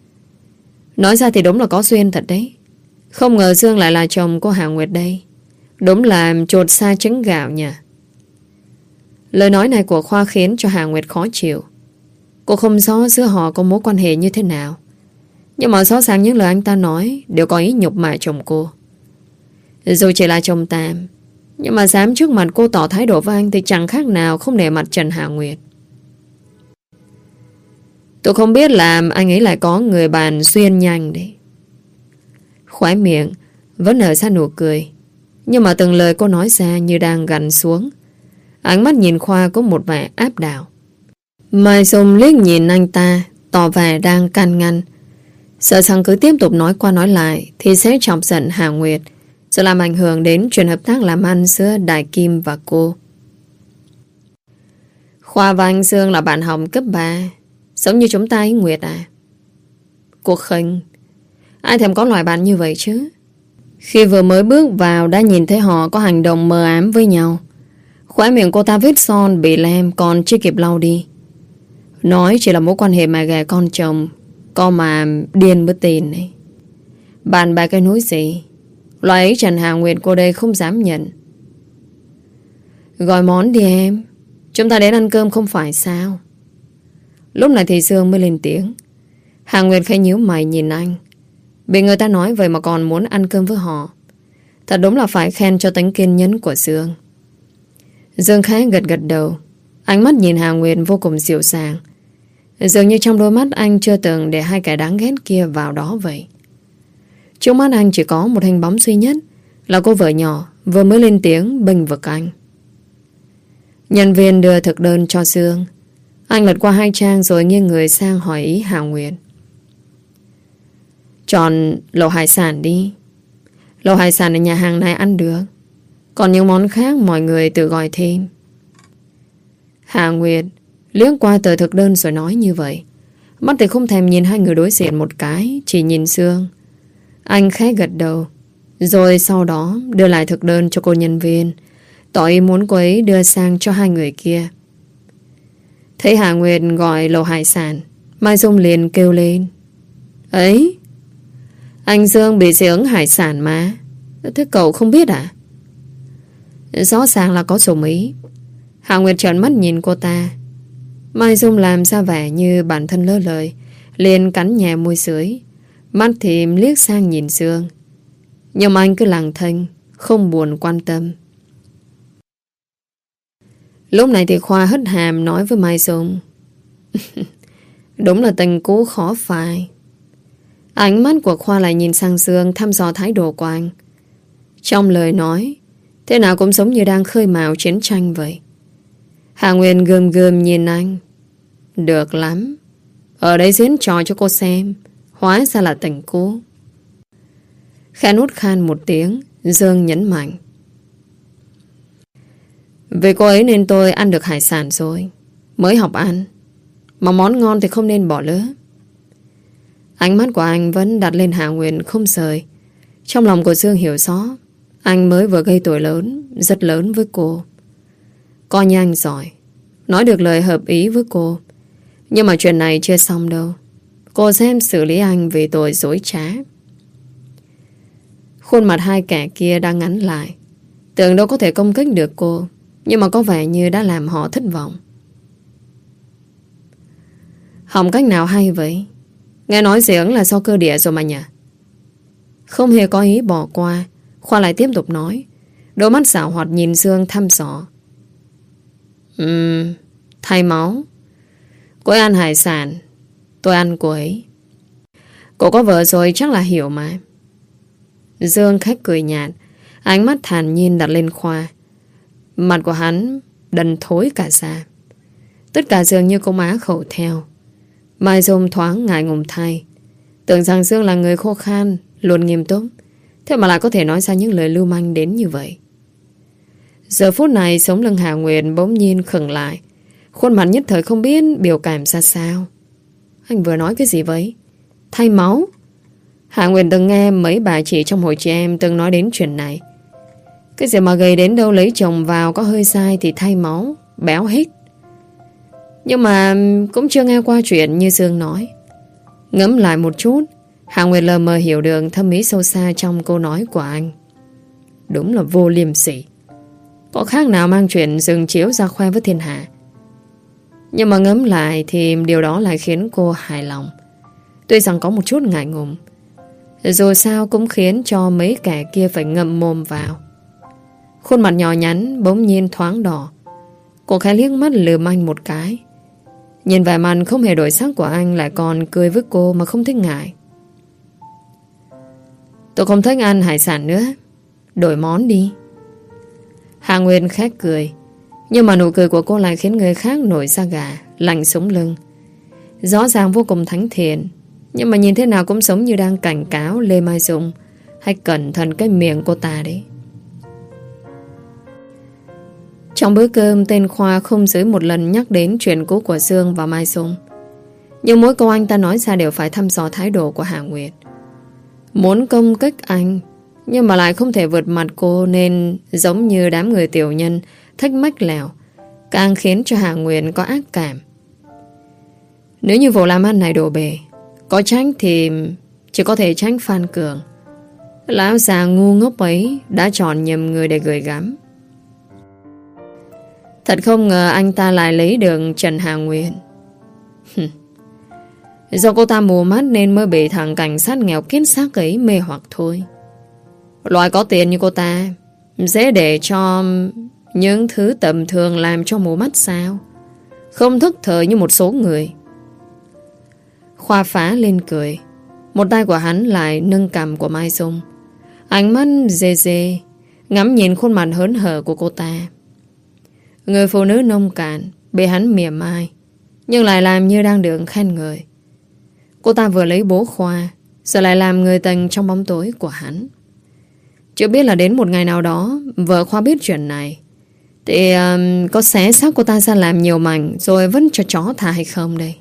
Nói ra thì đúng là có duyên thật đấy. Không ngờ Dương lại là chồng của Hà Nguyệt đây. Đúng là chột xa trứng gạo nha. Lời nói này của Khoa khiến cho Hà Nguyệt khó chịu. Cô không rõ giữa họ có mối quan hệ như thế nào, nhưng mà rõ ràng những lời anh ta nói đều có ý nhục mạ chồng cô. Dù chỉ là chồng tạm, nhưng mà dám trước mặt cô tỏ thái độ với anh thì chẳng khác nào không nể mặt Trần Hà Nguyệt. Tôi không biết là anh ấy lại có người bạn xuyên nhanh đấy. Khóe miệng vẫn nở ra nụ cười, nhưng mà từng lời cô nói ra như đang gằn xuống. Ánh mắt nhìn Khoa có một vẻ áp đảo. Mai Dung liếc nhìn anh ta, tỏ vẻ đang can ngăn, sợ rằng cứ tiếp tục nói qua nói lại thì sẽ chọc giận Hà Nguyệt, rồi làm ảnh hưởng đến chuyện hợp tác làm ăn giữa Đại Kim và cô. Khoa và anh Dương là bạn học cấp 3, giống như chúng ta ấy Nguyệt à. Cô khinh. Ai thèm có loại bạn như vậy chứ. Khi vừa mới bước vào đã nhìn thấy họ có hành động mờ ám với nhau. Khóe miệng cô ta vết son bị lem còn chưa kịp lau đi. Nói chỉ là mối quan hệ mẹ ghẻ con chồng, có mà điên bớt tin ấy. Bàn bạc cái núi gì. Loại ấy Trần Hà Nguyệt cô đây không dám nhận. Gọi món đi em, chúng ta đến ăn cơm không phải sao? Lúc này thì Dương mới lên tiếng. Hà Nguyệt khẽ nhíu mày nhìn anh. Bị người ta nói vậy mà còn muốn ăn cơm với họ. Thật đúng là phải khen cho tính kiên nhẫn của Dương. Dương khẽ gật gật đầu. Ánh mắt nhìn Hà Nguyệt vô cùng dịu dàng. Dường như trong đôi mắt anh chưa từng để hai kẻ đáng ghét kia vào đó vậy. Trước mắt anh chỉ có một hình bóng duy nhất, là cô vợ nhỏ vừa mới lên tiếng bênh vực anh. Nhân viên đưa thực đơn cho Dương. Anh lật qua 2 trang rồi nghiêng người sang hỏi ý Hà Nguyệt. Chọn lẩu hải sản đi. Lẩu hải sản ở nhà hàng này ăn được, còn những món khác mọi người tự gọi thêm. Hà Nguyệt liếc qua tờ thực đơn rồi nói như vậy. Mắt thì không thèm nhìn hai người đối diện một cái, chỉ nhìn Dương. Anh khẽ gật đầu, rồi sau đó đưa lại thực đơn cho cô nhân viên, tỏ ý muốn cô ấy đưa sang cho hai người kia. Thấy Hà Nguyệt gọi lẩu hải sản, Mai Dung liền kêu lên. Ấy, anh Dương bị dị ứng hải sản mà. Thế cậu không biết à? Rõ ràng là có dụng ý. Hà Nguyệt trợn mắt nhìn cô ta. Mai Dung làm ra vẻ như bản thân lơ lời, liền cắn nhẹ môi dưới, mắt thì liếc sang nhìn Dương. Nhưng mà anh cứ lặng thinh, không buồn quan tâm. Lúc này thì Khoa hất hàm nói với Mai Dung. Đúng là tình cũ khó phai. Ánh mắt của Khoa lại nhìn sang Dương, thăm dò thái độ của anh. Trong lời nói, thế nào cũng giống như đang khơi mào chiến tranh vậy. Hà Nguyên gườm gườm nhìn anh. Được lắm, ở đây diễn trò cho cô xem. Hóa ra là tình cũ. Khẽ nuốt khan một tiếng, Dương nhấn mạnh. Vì cô ấy nên tôi ăn được hải sản rồi, mới học ăn. Mà món ngon thì không nên bỏ lỡ. Ánh mắt của anh vẫn đặt lên Hà Nguyên không rời. Trong lòng của Dương hiểu rõ, anh mới vừa gây tội lớn, rất lớn với cô. Coi như anh giỏi, nói được lời hợp ý với cô. Nhưng mà chuyện này chưa xong đâu. Cô xem xử lý anh vì tội dối trá. Khuôn mặt hai kẻ kia đang ngắn lại, tưởng đâu có thể công kích được cô, nhưng mà có vẻ như đã làm họ thất vọng. Hỏng cách nào hay vậy? Nghe nói dị ứng là do cơ địa rồi mà nhỉ? Không hề có ý bỏ qua, Khoa lại tiếp tục nói, đôi mắt xảo hoạt nhìn Dương thăm dò. Thay máu. Cô ấy ăn hải sản, tôi ăn cô ấy. Cô có vợ rồi chắc là hiểu mà. Dương khách cười nhạt, ánh mắt thản nhiên đặt lên Khoa. Mặt của hắn đần thối cả ra. Tất cả dường như cũng á khẩu theo. Mai Dung thoáng ngại ngùng thay, tưởng rằng Dương là người khô khan, luôn nghiêm túc, thế mà lại có thể nói ra những lời lưu manh đến như vậy. Giờ phút này sống lưng Hà Nguyệt bỗng nhiên khựng lại, khuôn mặt nhất thời không biết biểu cảm ra sao. Anh vừa nói cái gì vậy? Thay máu? Hà Nguyệt từng nghe mấy bà chị trong hội chị em từng nói đến chuyện này. Cái gì mà gầy đến đâu lấy chồng vào có hơi sai thì thay máu, béo hết. Nhưng mà cũng chưa nghe qua chuyện như Dương nói. Ngẫm lại một chút, Hà Nguyệt lờ mờ hiểu được thâm ý sâu xa trong câu nói của anh. Đúng là vô liêm sỉ. Có khác nào mang chuyện giường chiếu ra khoe với thiên hạ. Nhưng mà ngẫm lại thì điều đó lại khiến cô hài lòng. Tuy rằng có một chút ngại ngùng, dù sao cũng khiến cho mấy kẻ kia phải ngậm mồm vào. Khuôn mặt nhỏ nhắn bỗng nhiên thoáng đỏ. Cô khẽ liếc mắt lườm anh một cái. Nhìn vẻ mặt không hề đổi sắc của anh, lại còn cười với cô mà không thích ngại. Tôi không thích ăn hải sản nữa, đổi món đi. Hà Nguyên khét cười. Nhưng mà nụ cười của cô lại khiến người khác nổi da gà, lạnh sống lưng. Rõ ràng vô cùng thánh thiện, nhưng mà nhìn thế nào cũng giống như đang cảnh cáo Lê Mai Dung. Hãy cẩn thận cái miệng cô ta đấy. Trong bữa cơm, tên Khoa không dưới một lần nhắc đến chuyện cũ của Dương và Mai Dung. Nhưng mỗi câu anh ta nói ra đều phải thăm dò thái độ của Hà Nguyệt. Muốn công kích anh, nhưng mà lại không thể vượt mặt cô, nên giống như đám người tiểu nhân thách mách lèo, càng khiến cho Hà Nguyệt có ác cảm. Nếu như vụ làm ăn này đổ bể, có tránh thì chỉ có thể tránh Phan Cường. Lão già ngu ngốc ấy đã chọn nhầm người để gửi gắm. Thật không ngờ anh ta lại lấy được Trần Hà Nguyệt. Do cô ta mù mắt nên mới bị thằng cảnh sát nghèo kiết xác ấy mê hoặc thôi. Loại có tiền như cô ta dễ để cho những thứ tầm thường làm cho mù mắt sao? Không thức thời như một số người. Khoa phá lên cười. Một tay của hắn lại nâng cằm của Mai Dung. Ánh mắt dê dê ngắm nhìn khuôn mặt hớn hở của cô ta. Người phụ nữ nông cạn bị hắn mỉa mai, nhưng lại làm như đang được khen ngợi. Cô ta vừa lấy bố Khoa, giờ lại làm người tình trong bóng tối của hắn. Chưa biết là đến một ngày nào đó vợ Khoa biết chuyện này thì có xé xác cô ta ra làm nhiều mảnh rồi vẫn cho chó thả hay không đây.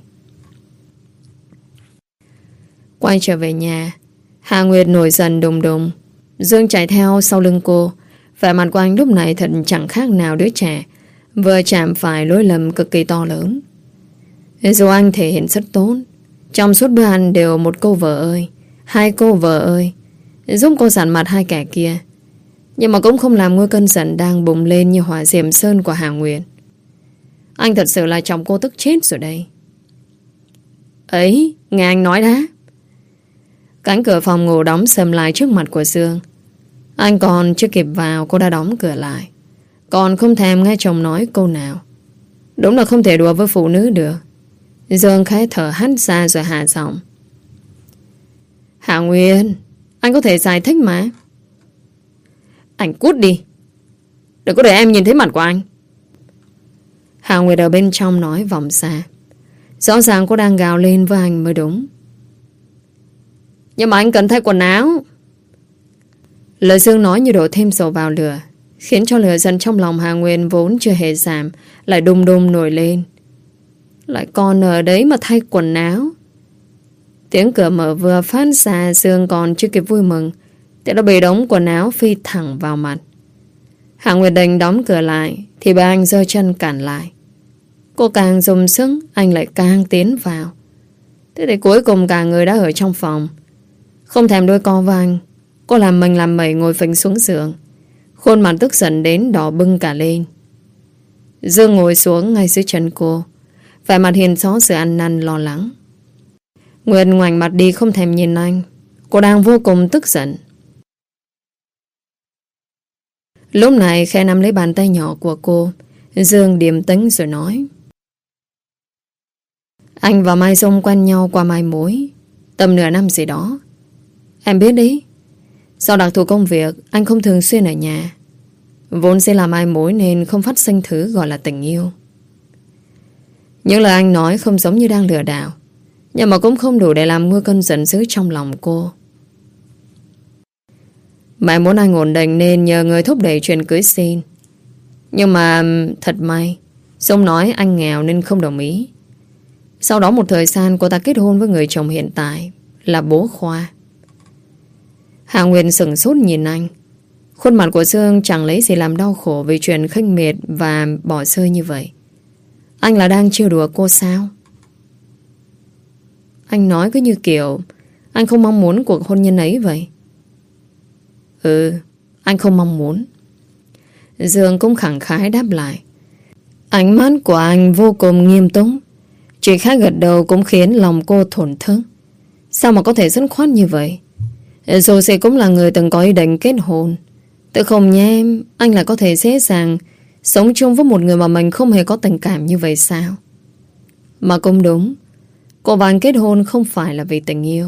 Quay trở về nhà, Hà Nguyệt nổi dần đùng đùng. Dương chạy theo sau lưng cô. Vẻ mặt của anh lúc này thật chẳng khác nào đứa trẻ vừa chạm phải lỗi lầm cực kỳ to lớn. Dù anh thể hiện rất tốt, trong suốt bữa ăn đều một câu vợ ơi, hai câu vợ ơi, giúp cô dằn mặt hai kẻ kia, nhưng mà cũng không làm ngôi cơn giận đang bùng lên như hỏa diệm sơn của Hà Nguyệt. Anh thật sự là chồng cô tức chết rồi đây. Ấy, nghe anh nói đã. Cánh cửa phòng ngủ đóng sầm lại trước mặt của Dương. Anh còn chưa kịp vào, cô đã đóng cửa lại, còn không thèm nghe chồng nói câu nào. Đúng là không thể đùa với phụ nữ được. Dương khẽ thở hắt ra rồi hạ giọng. Hà Nguyên, anh có thể giải thích mà. Anh cút đi, đừng có để em nhìn thấy mặt của anh. Hà Nguyệt ở bên trong nói vọng xa. Rõ ràng cô đang gào lên với anh mới đúng. Nhưng mà anh cần thay quần áo. Lời Dương nói như đổ thêm dầu vào lửa, khiến cho lửa giận trong lòng Hà Nguyên vốn chưa hề giảm lại đùng đùng nổi lên. Lại còn ở đấy mà thay quần áo. Tiếng cửa mở vừa phát ra, Dương còn chưa kịp vui mừng thì đã bị đống quần áo phi thẳng vào mặt. Hà Nguyệt định đóng cửa lại thì bị anh giơ chân cản lại. Cô càng dùng sức, anh lại càng tiến vào. Thế thì cuối cùng cả người đã ở trong phòng. Không thèm đôi co với anh, cô làm mình làm mẩy ngồi phịch xuống giường, khuôn mặt tức giận đến đỏ bừng cả lên. Dương ngồi xuống ngay dưới chân cô, vẻ mặt hiền xó sự ăn năn lo lắng. Nguyệt ngoảnh mặt đi không thèm nhìn anh. Cô đang vô cùng tức giận. Lúc này Khe nắm lấy bàn tay nhỏ của cô. Dương điềm tĩnh rồi nói. Anh và Mai Dung quen nhau qua mai mối tầm nửa năm gì đó. Em biết đấy, do đặc thù công việc anh không thường xuyên ở nhà, vốn sẽ là mai mối nên không phát sinh thứ gọi là tình yêu. Những lời anh nói không giống như đang lừa đảo, nhưng mà cũng không đủ để làm nguôi cơn giận dữ trong lòng cô. Mẹ muốn anh ổn định nên nhờ người thúc đẩy chuyện cưới xin. Nhưng mà thật may Dung nói anh nghèo nên không đồng ý. Sau đó một thời gian cô ta kết hôn với người chồng hiện tại là bố Khoa. Hà Nguyên sửng sốt nhìn anh. Khuôn mặt của Dương chẳng lấy gì làm đau khổ vì chuyện khinh miệt và bỏ rơi như vậy. Anh là đang trêu đùa cô sao? Anh nói cứ như kiểu anh không mong muốn cuộc hôn nhân ấy vậy. Anh không mong muốn. Dương cũng khẳng khái đáp lại. Ánh mắt của anh vô cùng nghiêm túc. Chuyện khác gật đầu cũng khiến lòng cô thổn thức. Sao mà có thể dứt khoát như vậy? Dù gì cũng là người từng có ý định kết hôn. Tự không nhé em, anh lại có thể dễ dàng sống chung với một người mà mình không hề có tình cảm như vậy sao? Mà cũng đúng, cô và anh kết hôn không phải là vì tình yêu.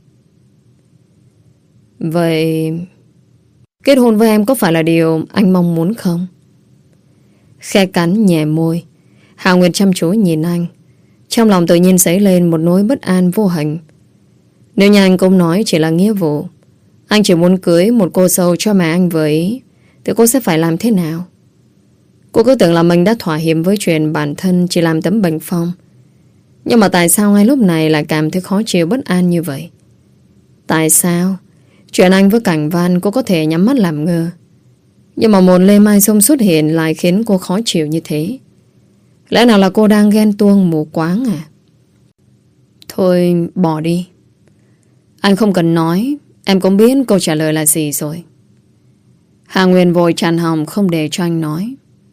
Vậy kết hôn với em có phải là điều anh mong muốn không? Khe cắn nhẹ môi, Hà Nguyệt chăm chú nhìn anh. Trong lòng tự nhiên dấy lên một nỗi bất an vô hình. Nếu như anh cũng nói chỉ là nghĩa vụ, anh chỉ muốn cưới một cô dâu cho mẹ anh với ý, thì cô sẽ phải làm thế nào? Cô cứ tưởng là mình đã thỏa hiệp với chuyện bản thân chỉ làm tấm bình phong. Nhưng mà tại sao ngay lúc này lại cảm thấy khó chịu bất an như vậy? Tại sao chuyện anh với Cảnh Văn cô có thể nhắm mắt làm ngơ, nhưng mà một Lê Mai Sông xuất hiện lại khiến cô khó chịu như thế? Lẽ nào là cô đang ghen tuông mù quáng à? Thôi bỏ đi. Anh không cần nói, em cũng biết câu trả lời là gì rồi. Hà Nguyên vội chặn họng không để cho anh nói.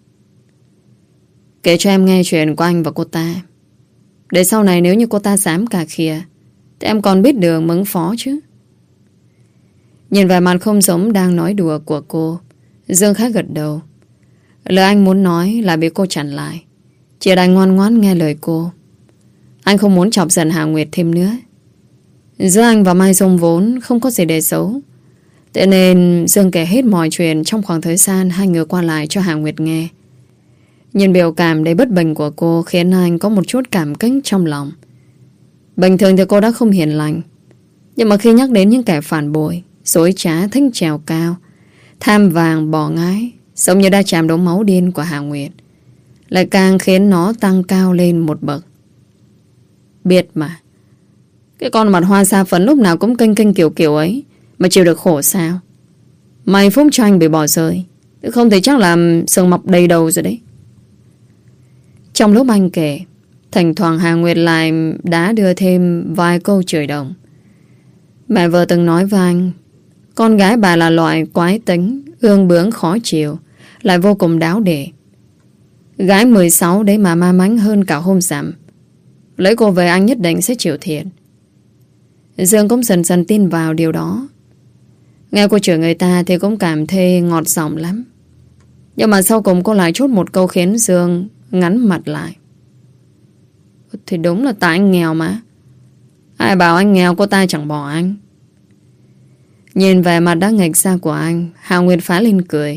Kể cho em nghe chuyện của anh và cô ta, để sau này nếu như cô ta dám cà khịa thì em còn biết đường ứng phó chứ. Nhìn vẻ mặt không giống đang nói đùa của cô, Dương khá gật đầu. Lời anh muốn nói là bị cô chặn lại. Chỉ đành ngoan ngoãn nghe lời cô. Anh không muốn chọc giận Hà Nguyệt thêm nữa. Giữa anh và Mai Dung vốn không có gì để giấu, thế nên Dương kể hết mọi chuyện trong khoảng thời gian hai người qua lại cho Hà Nguyệt nghe. Nhìn biểu cảm đầy bất bình của cô khiến anh có một chút cảm kích trong lòng. Bình thường thì cô đã không hiền lành, nhưng mà khi nhắc đến những kẻ phản bội, dối trá, thích trèo cao, tham vàng, bỏ ngái, giống như đã chạm đống máu điên của Hà Nguyệt, lại càng khiến nó tăng cao lên một bậc. Biết mà, cái con mặt hoa sa phấn lúc nào cũng kênh kênh kiểu kiểu ấy mà chịu được khổ sao? May phúc cho anh bị bỏ rơi, không thì chắc là sừng mọc đầy đầu rồi đấy. Trong lúc anh kể, thỉnh thoảng Hà Nguyệt lại đã đưa thêm vài câu chửi đồng. Mẹ vợ từng nói với anh, con gái bà là loại quái tính, ương bướng khó chịu, lại vô cùng đáo để. Gái 16 đấy mà ma mánh hơn cả hôm rằm. Lấy cô về anh nhất định sẽ chịu thiệt. Dương cũng dần dần tin vào điều đó. Nghe cô chửi người ta thì cũng cảm thấy ngọt giọng lắm. Nhưng mà sau cùng cô lại chốt một câu khiến Dương ngắn mặt lại. Thì đúng là tại anh nghèo mà. Ai bảo anh nghèo cô ta chẳng bỏ anh. Nhìn về mặt đã nghịch ra của anh, Hà Nguyệt phá lên cười.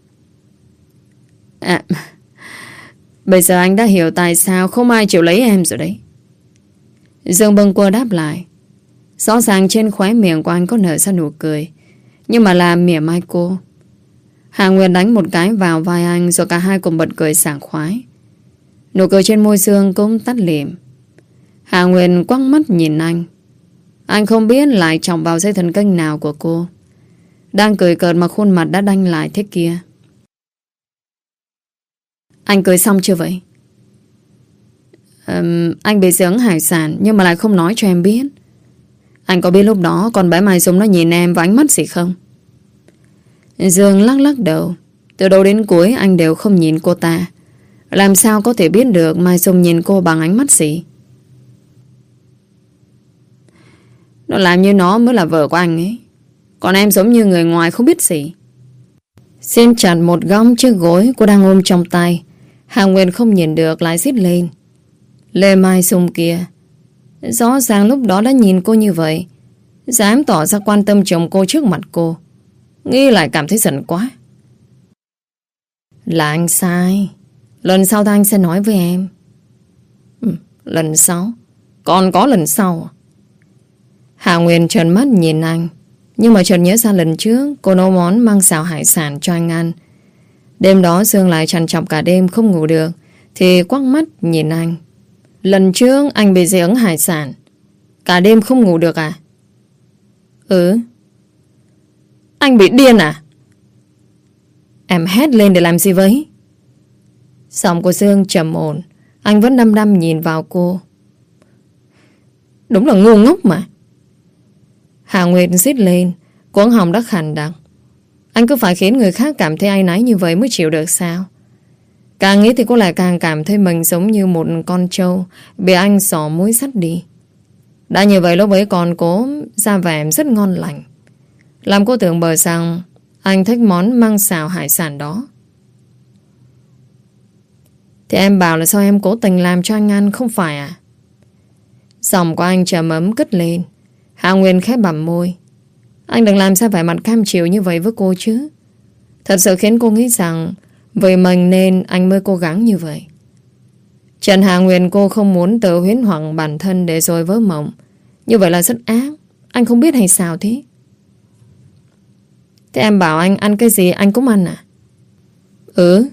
À, bây giờ anh đã hiểu tại sao không ai chịu lấy em rồi đấy. Dương bâng quơ đáp lại. Rõ ràng trên khóe miệng của anh có nở ra nụ cười, nhưng mà là mỉa mai cô. Hà Nguyệt đánh một cái vào vai anh, rồi cả hai cùng bật cười sảng khoái. Nụ cười trên môi Dương cũng tắt lịm. Hà Nguyệt quắc mắt nhìn anh. Anh không biết lại chọc vào dây thần kinh nào của cô. Đang cười cợt mà khuôn mặt đã đanh lại thế kia. Anh cười xong chưa vậy? Anh bị dưỡng hải sản, nhưng mà lại không nói cho em biết. Anh có biết lúc đó con bé Mai Dung nó nhìn em với ánh mắt gì không? Dương lắc lắc đầu. Từ đầu đến cuối anh đều không nhìn cô ta. Làm sao có thể biết được Mai Dung nhìn cô bằng ánh mắt gì? Nó làm như nó mới là vợ của anh ấy, còn em giống như người ngoài không biết gì. Xiên chặt một góc chiếc gối cô đang ôm trong tay. Hà Nguyên không nhìn được lại rít lên. Lê Mai Dung kia, rõ ràng lúc đó đã nhìn cô như vậy, dám tỏ ra quan tâm chồng cô trước mặt cô, nghĩ lại cảm thấy giận quá. Là anh sai. Lần sau anh sẽ nói với em. Lần sau? Còn có lần sau à? Hà Nguyên trợn mắt nhìn anh, nhưng mà chợt nhớ ra lần trước cô nấu món măng xào hải sản cho anh ăn. Đêm đó Dương lại trằn trọc cả đêm không ngủ được, thì quắc mắt nhìn anh. Lần trước anh bị dị ứng hải sản, cả đêm không ngủ được à? Ừ. Anh bị điên à? Em hét lên để làm gì vậy? Giọng của Dương trầm ổn. Anh vẫn đăm đăm nhìn vào cô. Đúng là ngu ngốc mà. Hà Nguyệt rít lên, cuống họng đã khàn đặc. Anh cứ phải khiến người khác cảm thấy áy náy như vậy mới chịu được sao? Càng nghĩ thì cô lại càng cảm thấy mình giống như một con trâu bị anh xỏ mũi sắt đi. Đã như vậy lúc ấy còn cố ra vẻ rất ngon lành, làm cô tưởng bờ rằng anh thích món măng xào hải sản đó. Thì em bảo là sao em cố tình làm cho anh ăn không phải à? Giọng của anh trầm ấm cất lên. Hạ Nguyên khép bặm môi. Anh đừng làm sao phải mặt cam chịu như vậy với cô chứ. Thật sự khiến cô nghĩ rằng vì mình nên anh mới cố gắng như vậy. Trần Hạ Nguyên cô không muốn tự huyễn hoặc bản thân để rồi vỡ mộng. Như vậy là rất ác. Anh không biết hay sao thế? Thế em bảo anh ăn cái gì anh cũng ăn à? Ừ.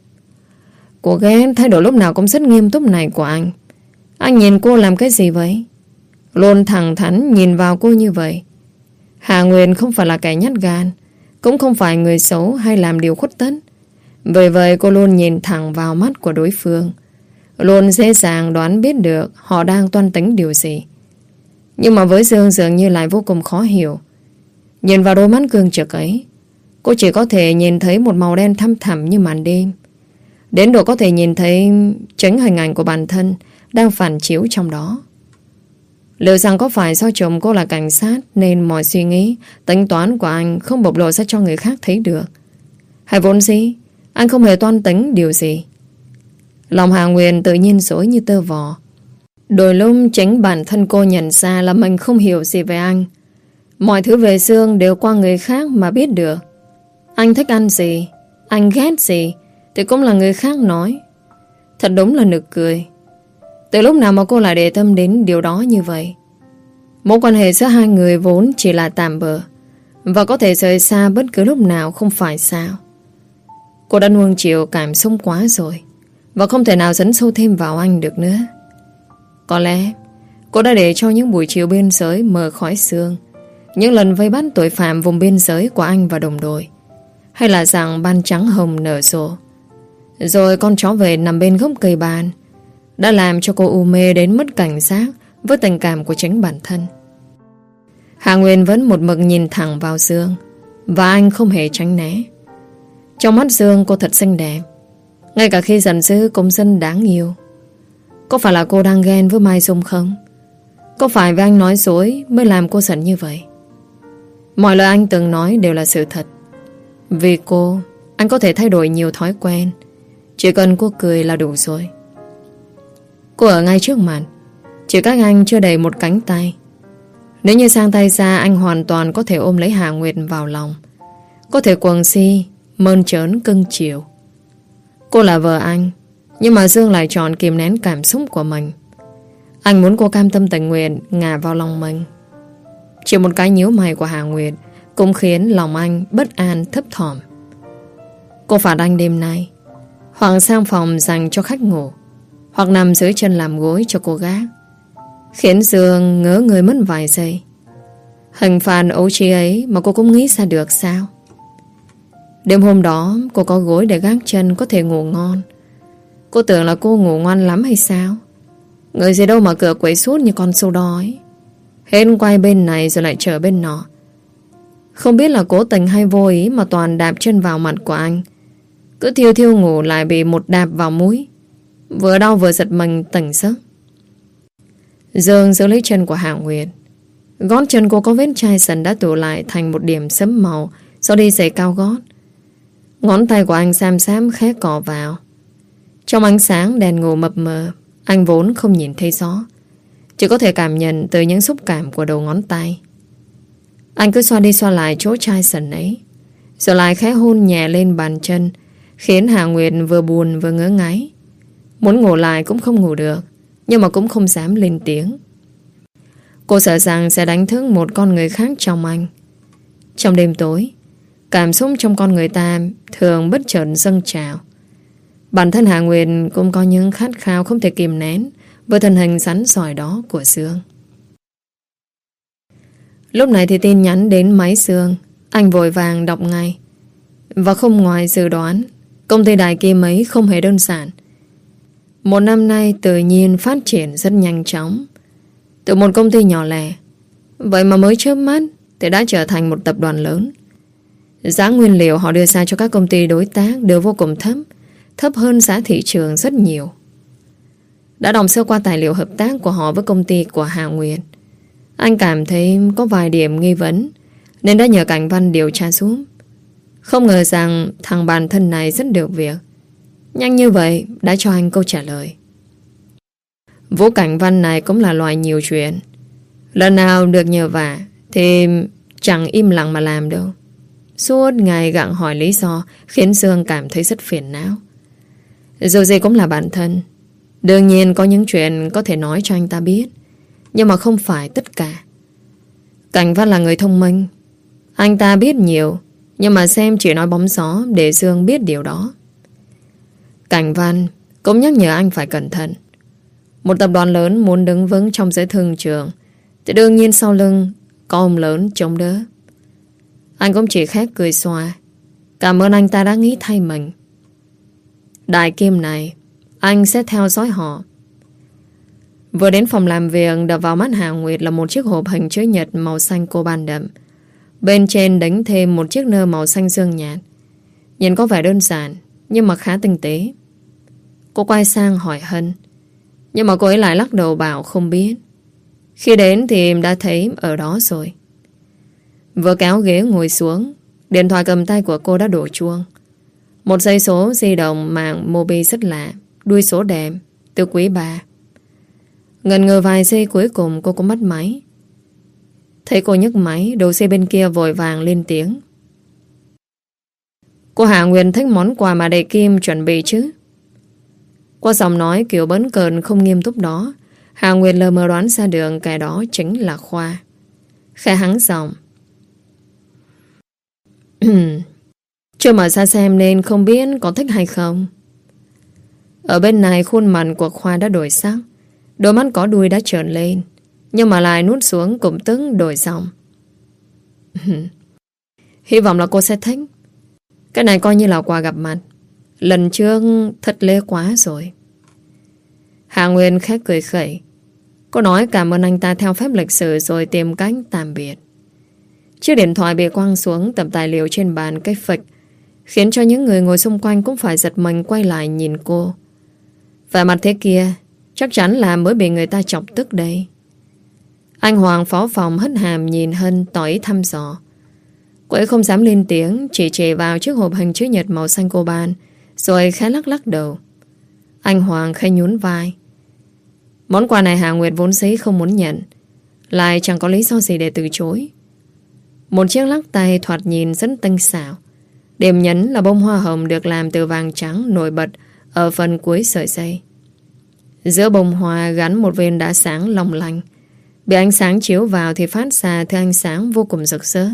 Cô ghét thái độ lúc nào cũng rất nghiêm túc này của anh. Anh nhìn cô làm cái gì vậy? Luôn thẳng thắn nhìn vào cô như vậy. Hạ Nguyên không phải là kẻ nhát gan, cũng không phải người xấu hay làm điều khuất tất. Vì vậy cô luôn nhìn thẳng vào mắt của đối phương, luôn dễ dàng đoán biết được họ đang toan tính điều gì. Nhưng mà với Dương dường như lại vô cùng khó hiểu. Nhìn vào đôi mắt cương trực ấy, cô chỉ có thể nhìn thấy một màu đen thăm thẳm như màn đêm. Đến độ có thể nhìn thấy chính hình ảnh của bản thân đang phản chiếu trong đó. Liệu rằng có phải do chồng cô là cảnh sát nên mọi suy nghĩ, tính toán của anh không bộc lộ ra cho người khác thấy được? Hay vốn dĩ anh không hề toan tính điều gì? Lòng Hạ Nguyên tự nhiên rối như tơ vò. Đôi lúc chính bản thân cô nhận ra là mình không hiểu gì về anh. Mọi thứ về Dương đều qua người khác mà biết được. Anh thích ăn gì, anh ghét gì thì cũng là người khác nói. Thật đúng là nực cười. Từ lúc nào mà cô lại để tâm đến điều đó như vậy? Mối quan hệ giữa hai người vốn chỉ là tạm bợ và có thể rời xa bất cứ lúc nào, không phải sao? Cô đã nuông chiều cảm xúc quá rồi và không thể nào dẫn sâu thêm vào anh được nữa. Có lẽ cô đã để cho những buổi chiều biên giới mờ khói sương, những lần vây bắt tội phạm vùng biên giới của anh và đồng đội, hay là rằng ban trắng hồng nở rộ, rồi con chó về nằm bên gốc cây ban, đã làm cho cô u mê đến mất cảnh giác với tình cảm của chính bản thân. Hạ Nguyên vẫn một mực nhìn thẳng vào Dương, và anh không hề tránh né. Trong mắt Dương cô thật xinh đẹp, ngay cả khi giận dữ cũng rất đáng yêu. Có phải là cô đang ghen với Mai Dung không? Có phải vì anh nói dối mới làm cô giận như vậy? Mọi lời anh từng nói đều là sự thật. Vì cô, anh có thể thay đổi nhiều thói quen. Chỉ cần cô cười là đủ rồi. Cô ở ngay trước mặt, chỉ cách anh chưa đầy một cánh tay. Nếu như sang tay ra, anh hoàn toàn có thể ôm lấy Hạ Nguyệt vào lòng, có thể quầng si, mơn trớn cưng chiều. Cô là vợ anh, nhưng mà Dương lại chọn kìm nén cảm xúc của mình. Anh muốn cô cam tâm tình nguyện ngả vào lòng mình. Chỉ một cái nhíu mày của Hạ Nguyệt cũng khiến lòng anh bất an thấp thỏm. Cô phạt anh đêm nay hoặc sang phòng dành cho khách ngủ, hoặc nằm dưới chân làm gối cho cô gác, khiến Dương ngỡ người mất vài giây. Hình phạt ấu trí ấy mà cô cũng nghĩ ra được sao? Đêm hôm đó cô có gối để gác chân, có thể ngủ ngon. Cô tưởng là cô ngủ ngon lắm hay sao? Người gì đâu mà cửa quấy suốt như con sâu đói, hết quay bên này rồi lại trở bên nọ. Không biết là cố tình hay vô ý mà toàn đạp chân vào mặt của anh. Cứ thiêu thiêu ngủ lại bị một đạp vào mũi, vừa đau vừa giật mình tỉnh giấc. Dương giữ lấy chân của Hạ Nguyệt. Gót chân cô có vết chai sần đã tụ lại thành một điểm sẫm màu do đi giày cao gót. Ngón tay của anh xám xám khẽ cọ vào. Trong ánh sáng đèn ngủ mập mờ, anh vốn không nhìn thấy rõ, chỉ có thể cảm nhận từ những xúc cảm của đầu ngón tay. Anh cứ xoa đi xoa lại chỗ chai sần ấy, rồi lại khẽ hôn nhẹ lên bàn chân, khiến Hạ Nguyệt vừa buồn vừa ngứa ngáy. Muốn ngủ lại cũng không ngủ được, nhưng mà cũng không dám lên tiếng. Cô sợ rằng sẽ đánh thức một con người khác trong anh. Trong đêm tối, cảm xúc trong con người ta thường bất chợt dâng trào. Bản thân Hạ Nguyệt cũng có những khát khao không thể kìm nén với thân hình rắn sỏi đó của Dương. Lúc này thì tin nhắn đến máy Dương. Anh vội vàng đọc ngay. Và không ngoài dự đoán, công ty Đại Kim ấy không hề đơn giản. Một năm nay tự nhiên phát triển rất nhanh chóng. Từ một công ty nhỏ lẻ, vậy mà mới chớp mắt thì đã trở thành một tập đoàn lớn. Giá nguyên liệu họ đưa ra cho các công ty đối tác đều vô cùng thấp, thấp hơn giá thị trường rất nhiều. Đã đọc sơ qua tài liệu hợp tác của họ với công ty của Hà Nguyệt, anh cảm thấy có vài điểm nghi vấn nên đã nhờ Cảnh Văn điều tra giúp. Không ngờ rằng thằng bạn thân này rất được việc, nhanh như vậy đã cho anh câu trả lời. Vũ Cảnh Văn này cũng là loài nhiều chuyện. Lần nào được nhờ vả thì chẳng im lặng mà làm đâu. Suốt ngày gặng hỏi lý do khiến Dương cảm thấy rất phiền não. Dù gì cũng là bạn thân, đương nhiên có những chuyện có thể nói cho anh ta biết, nhưng mà không phải tất cả. Cảnh Văn là người thông minh, anh ta biết nhiều, nhưng mà xem chỉ nói bóng gió để Dương biết điều đó. Cảnh Văn cũng nhắc nhở anh phải cẩn thận. Một tập đoàn lớn muốn đứng vững trong giới thương trường thì đương nhiên sau lưng có ông lớn chống đỡ. Anh cũng chỉ khét cười xòa, cảm ơn anh ta đã nghĩ thay mình. Đại Kim này, anh sẽ theo dõi họ. Vừa đến phòng làm việc, đập vào mắt Hà Nguyệt là một chiếc hộp hình chữ nhật màu xanh coban đậm. Bên trên đánh thêm một chiếc nơ màu xanh dương nhạt. Nhìn có vẻ đơn giản, nhưng mà khá tinh tế. Cô quay sang hỏi Hân, nhưng mà cô ấy lại lắc đầu bảo không biết. Khi đến thì đã thấy ở đó rồi. Vừa kéo ghế ngồi xuống, điện thoại cầm tay của cô đã đổ chuông. Một dây số di động mạng Mobi rất lạ, đuôi số đẹp, từ quý 3. Ngần ngừ vài giây cuối cùng cô cũng bắt máy. Thấy cô nhấc máy, đầu dây bên kia vội vàng lên tiếng. Cô Hạ Nguyên thích món quà mà Đại Kim chuẩn bị chứ? Qua giọng nói kiểu bấn cợn không nghiêm túc đó, Hạ Nguyệt lờ mờ đoán ra đường cái đó chính là Khoa. Khẽ hắng giọng. Chưa mở ra xem nên không biết có thích hay không. Ở bên này khuôn mặt của Khoa đã đổi sắc, đôi mắt có đuôi đã trợn lên, nhưng mà lại nuốt xuống cũng tức đổi giọng. Hy vọng là cô sẽ thích. Cái này coi như là quà gặp mặt. Lần trước thật lê quá rồi. Hạ Nguyên khét cười khẩy. Cô nói cảm ơn anh ta theo phép lịch sử rồi tìm cách tạm biệt. Chiếc điện thoại bị quăng xuống, tập tài liệu trên bàn cái phịch, khiến cho những người ngồi xung quanh cũng phải giật mình quay lại nhìn cô. Vẻ mặt thế kia chắc chắn là mới bị người ta chọc tức đây. Anh Hoàng phó phòng hất hàm nhìn Hân tỏ ý thăm dò. Cô ấy không dám lên tiếng, chỉ chỉ vào chiếc hộp hình chữ nhật màu xanh coban, rồi khẽ lắc lắc đầu. Anh Hoàng khẽ nhún vai. Món quà này Hà Nguyệt vốn dĩ không muốn nhận, lại chẳng có lý do gì để từ chối. Một chiếc lắc tay thoạt nhìn rất tinh xảo. Điểm nhấn là bông hoa hồng được làm từ vàng trắng nổi bật ở phần cuối sợi dây. Giữa bông hoa gắn một viên đá sáng long lanh. Bị ánh sáng chiếu vào thì phát ra thứ ánh sáng vô cùng rực rỡ.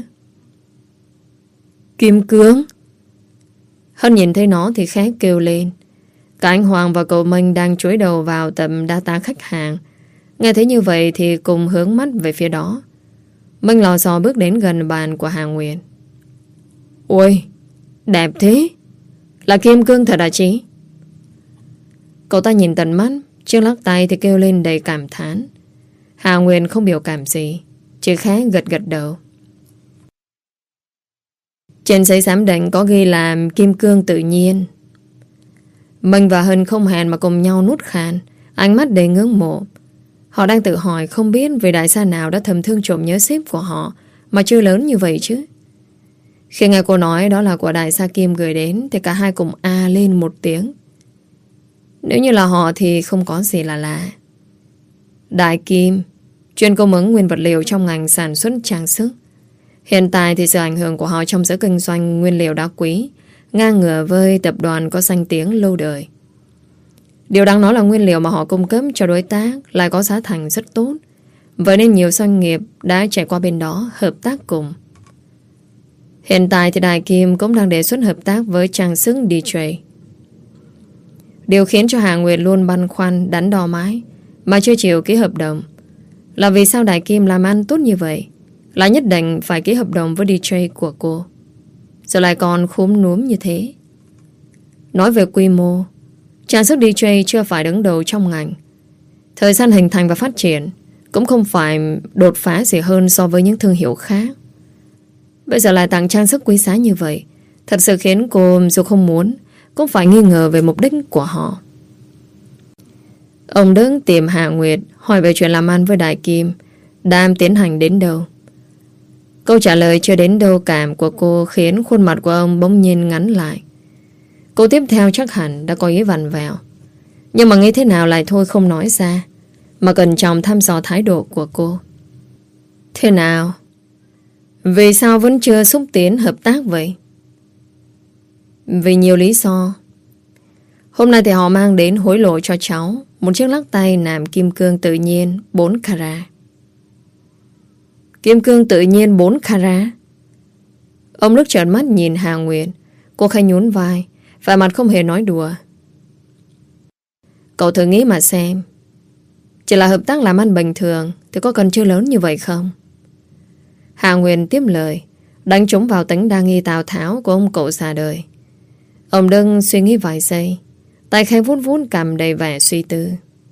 Kim cương! Hân nhìn thấy nó thì khẽ kêu lên. Cả anh Hoàng và cậu Minh đang chúi đầu vào tầm data khách hàng. Nghe thấy như vậy thì cùng hướng mắt về phía đó. Minh lò xò bước đến gần bàn của Hà Nguyệt. Ôi, đẹp thế! Là kim cương thật à chị? Cậu ta nhìn tận mắt, chiếc lắc tay thì kêu lên đầy cảm thán. Hà Nguyệt không biểu cảm gì, chỉ khẽ gật gật đầu. Trên giấy giám định có ghi là kim cương tự nhiên. Minh và Hân không hẹn mà cùng nhau nuốt khan, ánh mắt đầy ngưỡng mộ. Họ đang tự hỏi không biết vì đại gia nào đã thầm thương trộm nhớ sếp của họ mà chưa lớn như vậy chứ. Khi nghe cô nói đó là của đại gia Kim gửi đến thì cả hai cùng a lên một tiếng. Nếu như là họ thì không có gì là lạ. Đại Kim chuyên cung ứng nguyên vật liệu trong ngành sản xuất trang sức. Hiện tại thì sự ảnh hưởng của họ trong giới kinh doanh nguyên liệu đá quý ngang ngửa với tập đoàn có danh tiếng lâu đời. Điều đáng nói là nguyên liệu mà họ cung cấp cho đối tác lại có giá thành rất tốt. Vậy nên nhiều doanh nghiệp đã chạy qua bên đó hợp tác cùng. Hiện tại thì Đại Kim cũng đang đề xuất hợp tác với trang sức DJ. Điều khiến cho Hà Nguyệt luôn băn khoăn đắn đo mãi mà chưa chịu ký hợp đồng là vì sao Đại Kim làm ăn tốt như vậy lại nhất định phải ký hợp đồng với DJ của cô, rồi lại còn khúm núm như thế. Nói về quy mô, trang sức DJ chưa phải đứng đầu trong ngành. Thời gian hình thành và phát triển cũng không phải đột phá gì hơn so với những thương hiệu khác. Bây giờ lại tặng trang sức quý giá như vậy, thật sự khiến cô dù không muốn cũng phải nghi ngờ về mục đích của họ. Ông Đức tìm Hạ Nguyệt hỏi về chuyện làm ăn với Đại Kim đang tiến hành đến đâu. Câu trả lời chưa đến đâu cảm của cô khiến khuôn mặt của ông bỗng nhiên ngắn lại. Cô tiếp theo chắc hẳn đã có ý vặn vẹo, nhưng mà nghĩ thế nào lại thôi không nói ra, mà cẩn trọng thăm dò thái độ của cô. Thế nào? Vì sao vẫn chưa xúc tiến hợp tác vậy? Vì nhiều lý do. Hôm nay thì họ mang đến hối lộ cho cháu một chiếc lắc tay làm kim cương tự nhiên 4 carat. Kim cương tự nhiên 4 carat? Ông Đức trợn mắt nhìn Hà Nguyệt. Cô khẽ nhún vai, vẻ mặt không hề nói đùa. Cậu thử nghĩ mà xem, chỉ là hợp tác làm ăn bình thường thì có cần chưa lớn như vậy không? Hà Nguyệt tiếp lời, đánh trúng vào tính đa nghi Tào Tháo của ông cậu già đời. Ông Đức suy nghĩ vài giây, tay khẽ vuốt vuốt cằm đầy vẻ suy tư.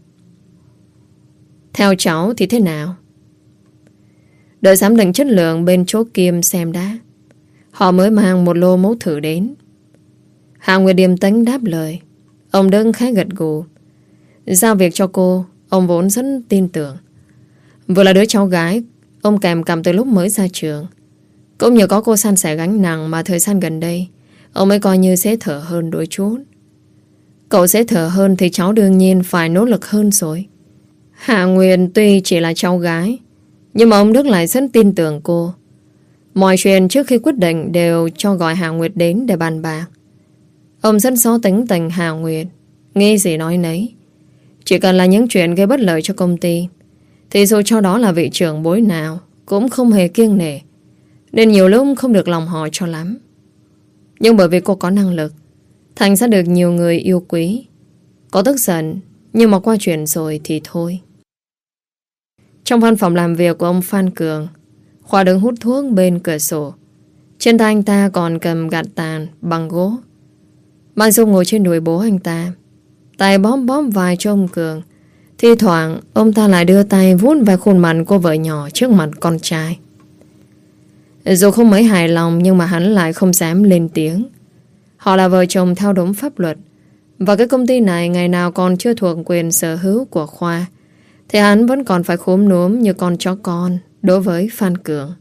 Theo cháu thì thế nào? Đợi giám định chất lượng bên chốt Kim xem đã. Họ mới mang một lô mẫu thử đến. Hà Nguyệt điềm tĩnh đáp lời. Ông Đức khá gật gù. Giao việc cho cô, ông vốn rất tin tưởng. Vừa là đứa cháu gái ông kèm cầm từ lúc mới ra trường. Cũng nhờ có cô san sẻ gánh nặng mà thời gian gần đây ông mới coi như dễ thở hơn đôi chút. Cậu dễ thở hơn thì cháu đương nhiên phải nỗ lực hơn rồi. Hạ Nguyệt tuy chỉ là cháu gái, nhưng mà ông Đức lại rất tin tưởng cô. Mọi chuyện trước khi quyết định đều cho gọi Hạ Nguyệt đến để bàn bạc. Ông rất rõ tính tình Hạ Nguyệt, nghe gì nói nấy. Chỉ cần là những chuyện gây bất lợi cho công ty thì dù cho đó là vị trưởng bối nào cũng không hề kiêng nể, nên nhiều lúc không được lòng họ cho lắm. Nhưng bởi vì cô có năng lực, thành ra được nhiều người yêu quý. Có tức giận, nhưng mà qua chuyện rồi thì thôi. Trong văn phòng làm việc của ông Phan Cường, Khoa đứng hút thuốc bên cửa sổ. Trên tay anh ta còn cầm gạt tàn bằng gỗ. Mai Dung ngồi trên đùi bố anh ta, tay bóp bóp vai cho ông Cường. Thi thoảng ông ta lại đưa tay vuốt về khuôn mặt cô vợ nhỏ trước mặt con trai. Dù không mấy hài lòng, nhưng mà hắn lại không dám lên tiếng. Họ là vợ chồng theo đúng pháp luật, và cái công ty này ngày nào còn chưa thuộc quyền sở hữu của Khoa thì hắn vẫn còn phải khúm núm như con chó con đối với Phan Cường.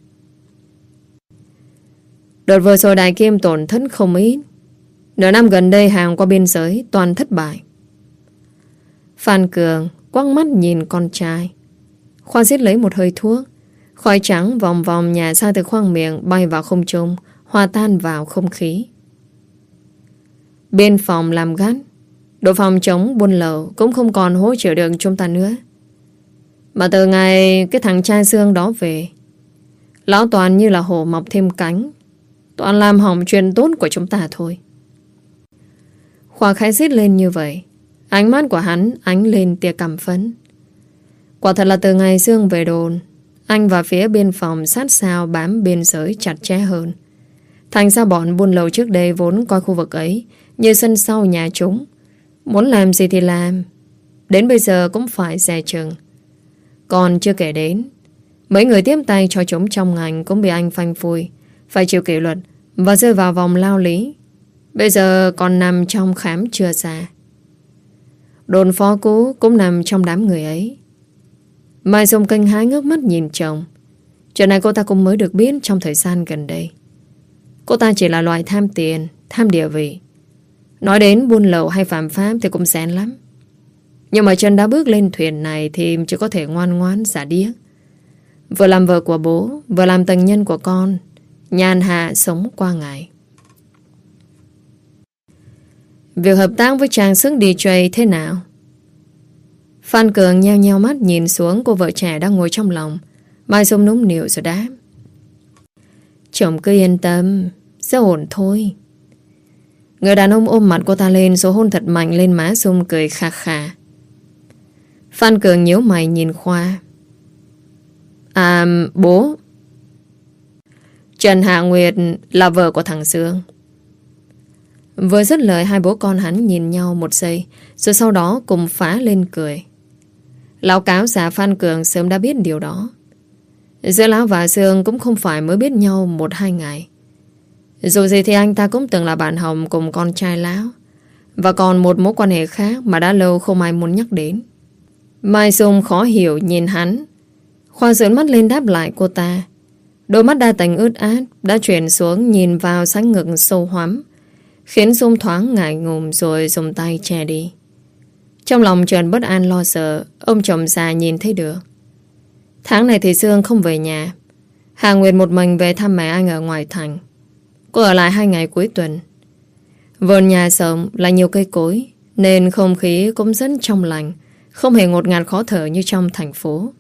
Đợt vừa rồi Đại Kim tổn thất không ít. Nửa năm gần đây hàng qua biên giới toàn thất bại. Phan Cường quắc mắt nhìn con trai. Khoa giết lấy một hơi thuốc. Khói trắng vòng vòng nhả ra từ khoang miệng, bay vào không trung, hòa tan vào không khí. Biên phòng làm gắt, đội phòng chống buôn lậu cũng không còn hỗ trợ được chúng ta nữa. Mà từ ngày cái thằng trai xương đó về, lão toàn như là hổ mọc thêm cánh, toàn làm hỏng chuyện tốt của chúng ta thôi. Khoa khẽ rít lên như vậy, ánh mắt của hắn ánh lên tia căm phẫn. Quả thật là từ ngày Dương về đồn, anh và phía biên phòng sát sao bám biên giới chặt chẽ hơn. Thành ra bọn buôn lậu trước đây vốn coi khu vực ấy như sân sau nhà chúng, muốn làm gì thì làm, đến bây giờ cũng phải dè chừng. Còn chưa kể đến, mấy người tiếp tay cho chúng trong ngành cũng bị anh phanh phui, phải chịu kỷ luật và rơi vào vòng lao lý. Bây giờ còn nằm trong khám chưa ra. Đồn phó cũ cũng nằm trong đám người ấy. Mai Dung kinh hãi ngước mắt nhìn chồng. Chuyện này cô ta cũng mới được biết trong thời gian gần đây. Cô ta chỉ là loại tham tiền, tham địa vị. Nói đến buôn lậu hay phạm pháp thì cũng xén lắm. Nhưng mà chân đã bước lên thuyền này thì chỉ có thể ngoan ngoãn giả điếc. Vừa làm vợ của bố, vừa làm tầng nhân của con, nhàn hạ sống qua ngày. Việc hợp tác với trang sức DJ thế nào? Phan Cường nheo nheo mắt nhìn xuống cô vợ trẻ đang ngồi trong lòng. Mai Dung nũng nịu rồi đáp. Chồng cứ yên tâm, sẽ ổn thôi. Người đàn ông ôm mặt cô ta lên, số hôn thật mạnh lên má Dung, cười khà khà. Phan Cường nhíu mày nhìn Khoa. À, bố. Trần Hạ Nguyệt là vợ của thằng Dương. Vừa dứt lời, hai bố con hắn nhìn nhau một giây, rồi sau đó cùng phá lên cười. Lão cáo già Phan Cường sớm đã biết điều đó. Giữa Lão và Sương cũng không phải mới biết nhau 1-2 ngày. Dù gì thì anh ta cũng từng là bạn Hồng cùng con trai Lão, và còn một mối quan hệ khác mà đã lâu không ai muốn nhắc đến. Mai Dung khó hiểu nhìn hắn. Khoa dướn mắt lên đáp lại cô ta. Đôi mắt đa tình ướt át đã chuyển xuống nhìn vào sáng ngực sâu hoắm, khiến Dung thoáng ngại ngùng rồi dùng tay che đi. Trong lòng Trần bất an lo sợ, ông chồng già nhìn thấy được. Tháng này thì Sương không về nhà. Hà Nguyệt một mình về thăm mẹ anh ở ngoài thành. Cô ở lại 2 ngày cuối tuần. Vườn nhà rộng là nhiều cây cối, nên không khí cũng rất trong lành, không hề ngột ngạt khó thở như trong thành phố.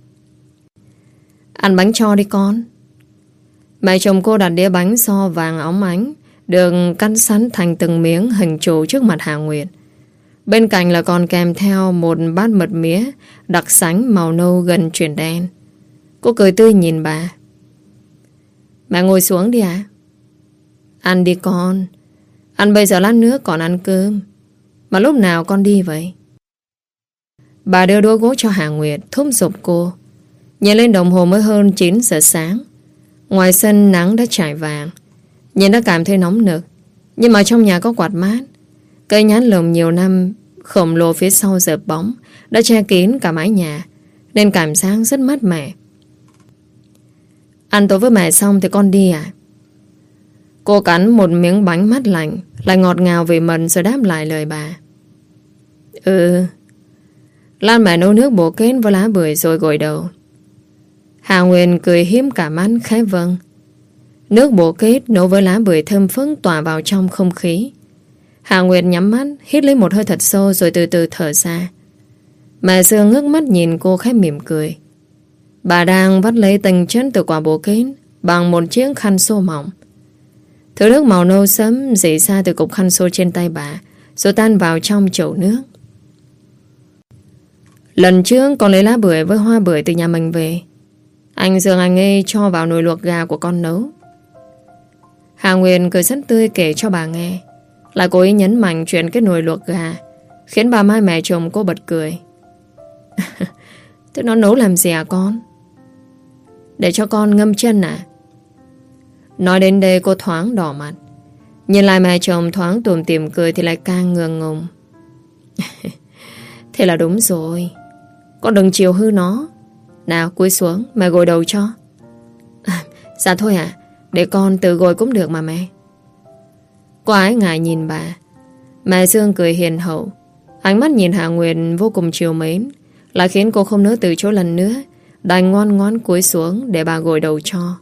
Ăn bánh cho đi con. Mẹ chồng cô đặt đĩa bánh xo vàng óng ánh, được cắt sẵn thành từng miếng hình trụ trước mặt Hà Nguyệt. Bên cạnh là còn kèm theo một bát mật mía đặc sánh màu nâu gần chuyển đen. Cô cười tươi nhìn bà. Mẹ ngồi xuống đi ạ. Ăn đi con. Ăn bây giờ lát nữa còn ăn cơm. Mà lúc nào con đi vậy? Bà đưa đũa gỗ cho Hà Nguyệt, thúc giục cô. Nhìn lên đồng hồ mới hơn 9 giờ sáng. Ngoài sân nắng đã trải vàng, nhìn đã cảm thấy nóng nực. Nhưng mà trong nhà có quạt mát. Cây nhãn lồng nhiều năm khổng lồ phía sau dợp bóng đã che kín cả mái nhà, nên cảm giác rất mát mẻ. Ăn tối với mẹ xong thì con đi à? Cô cắn một miếng bánh mát lạnh, lại ngọt ngào vì mần rồi đáp lại lời bà. Lan mẹ nấu nước bổ kết với lá bưởi rồi gội đầu. Hà Nguyên cười hiếm cả mắt khẽ vâng. Nước bổ kết nấu với lá bưởi thơm phức tỏa vào trong không khí. Hà Nguyệt nhắm mắt, hít lấy một hơi thật sâu rồi từ từ thở ra. Mẹ Sương ngước mắt nhìn cô khẽ mỉm cười. Bà đang vắt lấy từng chân từ quả bồ kết bằng một chiếc khăn xô mỏng. Thứ nước màu nâu sẫm rỉ ra từ cục khăn xô trên tay bà, rồi tan vào trong chậu nước. Lần trước con lấy lá bưởi với hoa bưởi từ nhà mình về. Anh Dương anh ấy cho vào nồi luộc gà của con nấu. Hà Nguyên cười rất tươi kể cho bà nghe. Lại cố ý nhấn mạnh chuyện cái nồi luộc gà, khiến bà Mai mẹ chồng cô bật cười. Thế nó nấu làm gì à con? Để cho con ngâm chân à? Nói đến đây cô thoáng đỏ mặt. Nhìn lại mẹ chồng thoáng tủm tỉm cười thì lại càng ngượng ngùng. Thế là đúng rồi. Con đừng chiều hư nó. Nào cúi xuống mẹ gội đầu cho. Dạ thôi à, để con tự gội cũng được mà mẹ. Cô ái ngại nhìn bà. Mẹ Dương cười hiền hậu. Ánh mắt nhìn Hà Nguyệt vô cùng chiều mến, lại khiến cô không nỡ từ chối lần nữa, đành ngoan ngoãn cúi xuống để bà gội đầu cho.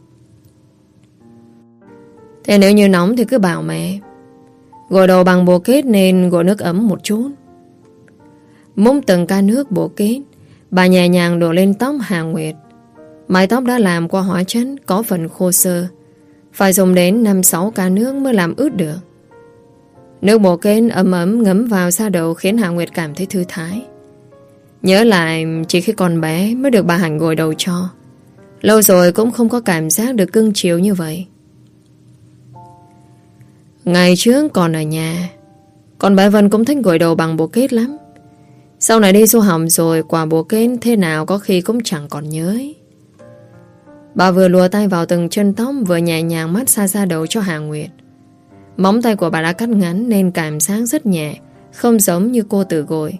Thế nếu như nóng thì cứ bảo mẹ. Gội đầu bằng bồ kết nên gội nước ấm một chút. Múc từng ca nước bồ kết, bà nhẹ nhàng đổ lên tóc Hà Nguyệt. Mái tóc đã làm qua hóa chất có phần khô xơ, phải dùng đến 5-6 ca nước mới làm ướt được. Nước bồ kết ấm ấm ngấm vào da đầu khiến Hà Nguyệt cảm thấy thư thái. Nhớ lại chỉ khi còn bé mới được bà Hạnh gội đầu cho. Lâu rồi cũng không có cảm giác được cưng chiều như vậy. Ngày trước còn ở nhà, con bé Vân cũng thích gội đầu bằng bồ kết lắm. Sau này đi du học rồi, quả bồ kết thế nào có khi cũng chẳng còn nhớ ấy. Bà vừa lùa tay vào từng chân tóc, vừa nhẹ nhàng massage da đầu cho Hà Nguyệt. Móng tay của bà đã cắt ngắn nên cảm giác rất nhẹ, không giống như cô tự gội.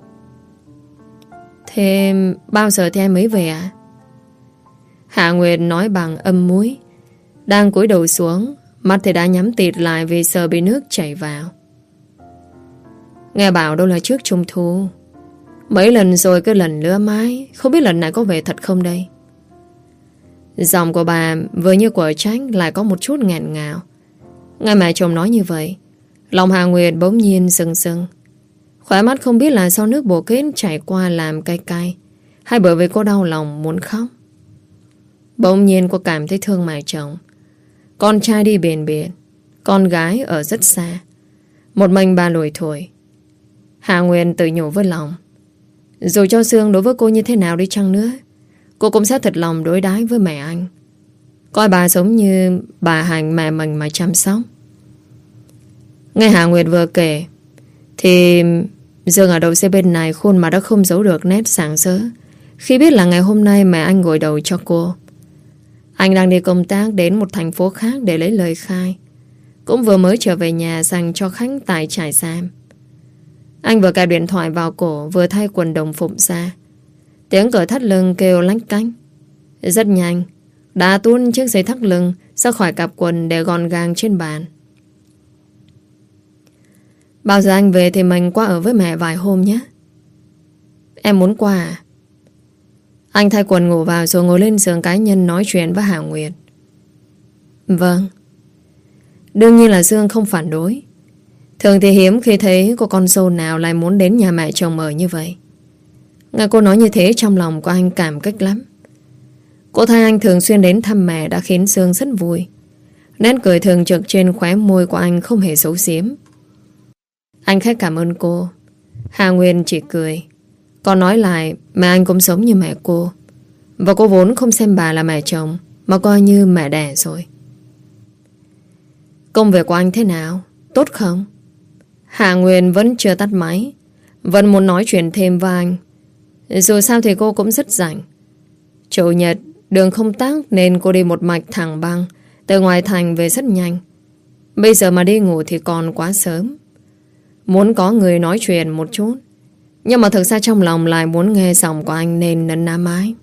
Thế bao giờ thì em mới về à? Hà Nguyệt nói bằng âm muối. Đang cúi đầu xuống, mắt thì đã nhắm tịt lại vì sợ bị nước chảy vào. Nghe bảo đâu là trước Trung thu. Mấy lần rồi cứ lần lứa mãi, không biết lần này có về thật không đây. Giọng của bà vừa như của trách lại có một chút nghẹn ngào. Nghe mẹ chồng nói như vậy, lòng Hà Nguyệt bỗng nhiên sưng sưng. Khóe mắt không biết là do nước bồ kết chảy qua làm cay cay, hay bởi vì cô đau lòng muốn khóc. Bỗng nhiên cô cảm thấy thương mẹ chồng. Con trai đi biển biệt, con gái ở rất xa, một mình bà lủi thủi. Hà Nguyệt tự nhủ với lòng, dù cho Sương đối với cô như thế nào đi chăng nữa, cô cũng sẽ thật lòng đối đãi với mẹ anh, coi bà giống như bà Hạnh mẹ mình mà chăm sóc. Nghe Hà Nguyệt vừa kể thì Dương ở đầu xe bên này khuôn mặt đã không giấu được nét sảng sỡ khi biết là ngày hôm nay mẹ anh gội đầu cho cô. Anh đang đi công tác đến một thành phố khác để lấy lời khai. Cũng vừa mới trở về nhà dành cho khách tại trại giam. Anh vừa cài điện thoại vào cổ, vừa thay quần đồng phục ra. Tiếng cởi thắt lưng kêu lách cách. Rất nhanh, đã tuôn chiếc dây thắt lưng ra khỏi cặp quần để gọn gàng trên bàn. Bao giờ anh về thì mình qua ở với mẹ vài hôm nhé. Em muốn qua à? Anh thay quần ngủ vào rồi ngồi lên giường cá nhân nói chuyện với Hà Nguyệt. Vâng. Đương nhiên là Dương không phản đối. Thường thì hiếm khi thấy cô con dâu nào lại muốn đến nhà mẹ chồng ở như vậy. Nghe cô nói như thế trong lòng của anh cảm kích lắm. Cô thấy anh thường xuyên đến thăm mẹ đã khiến Dương rất vui. Nét cười thường trực trên khóe môi của anh không hề xấu xiếm. Anh khách cảm ơn cô. Hà Nguyên chỉ cười. Còn nói lại mẹ anh cũng giống như mẹ cô. Và cô vốn không xem bà là mẹ chồng, mà coi như mẹ đẻ rồi. Công việc của anh thế nào? Tốt không? Hà Nguyên vẫn chưa tắt máy, vẫn muốn nói chuyện thêm với anh. Dù sao thì cô cũng rất rảnh. Chủ nhật đường không tắc nên cô đi một mạch thẳng băng từ ngoài thành về rất nhanh. Bây giờ mà đi ngủ thì còn quá sớm. Muốn có người nói chuyện một chút, nhưng mà thực ra trong lòng lại muốn nghe giọng của anh nên nấn ná mãi.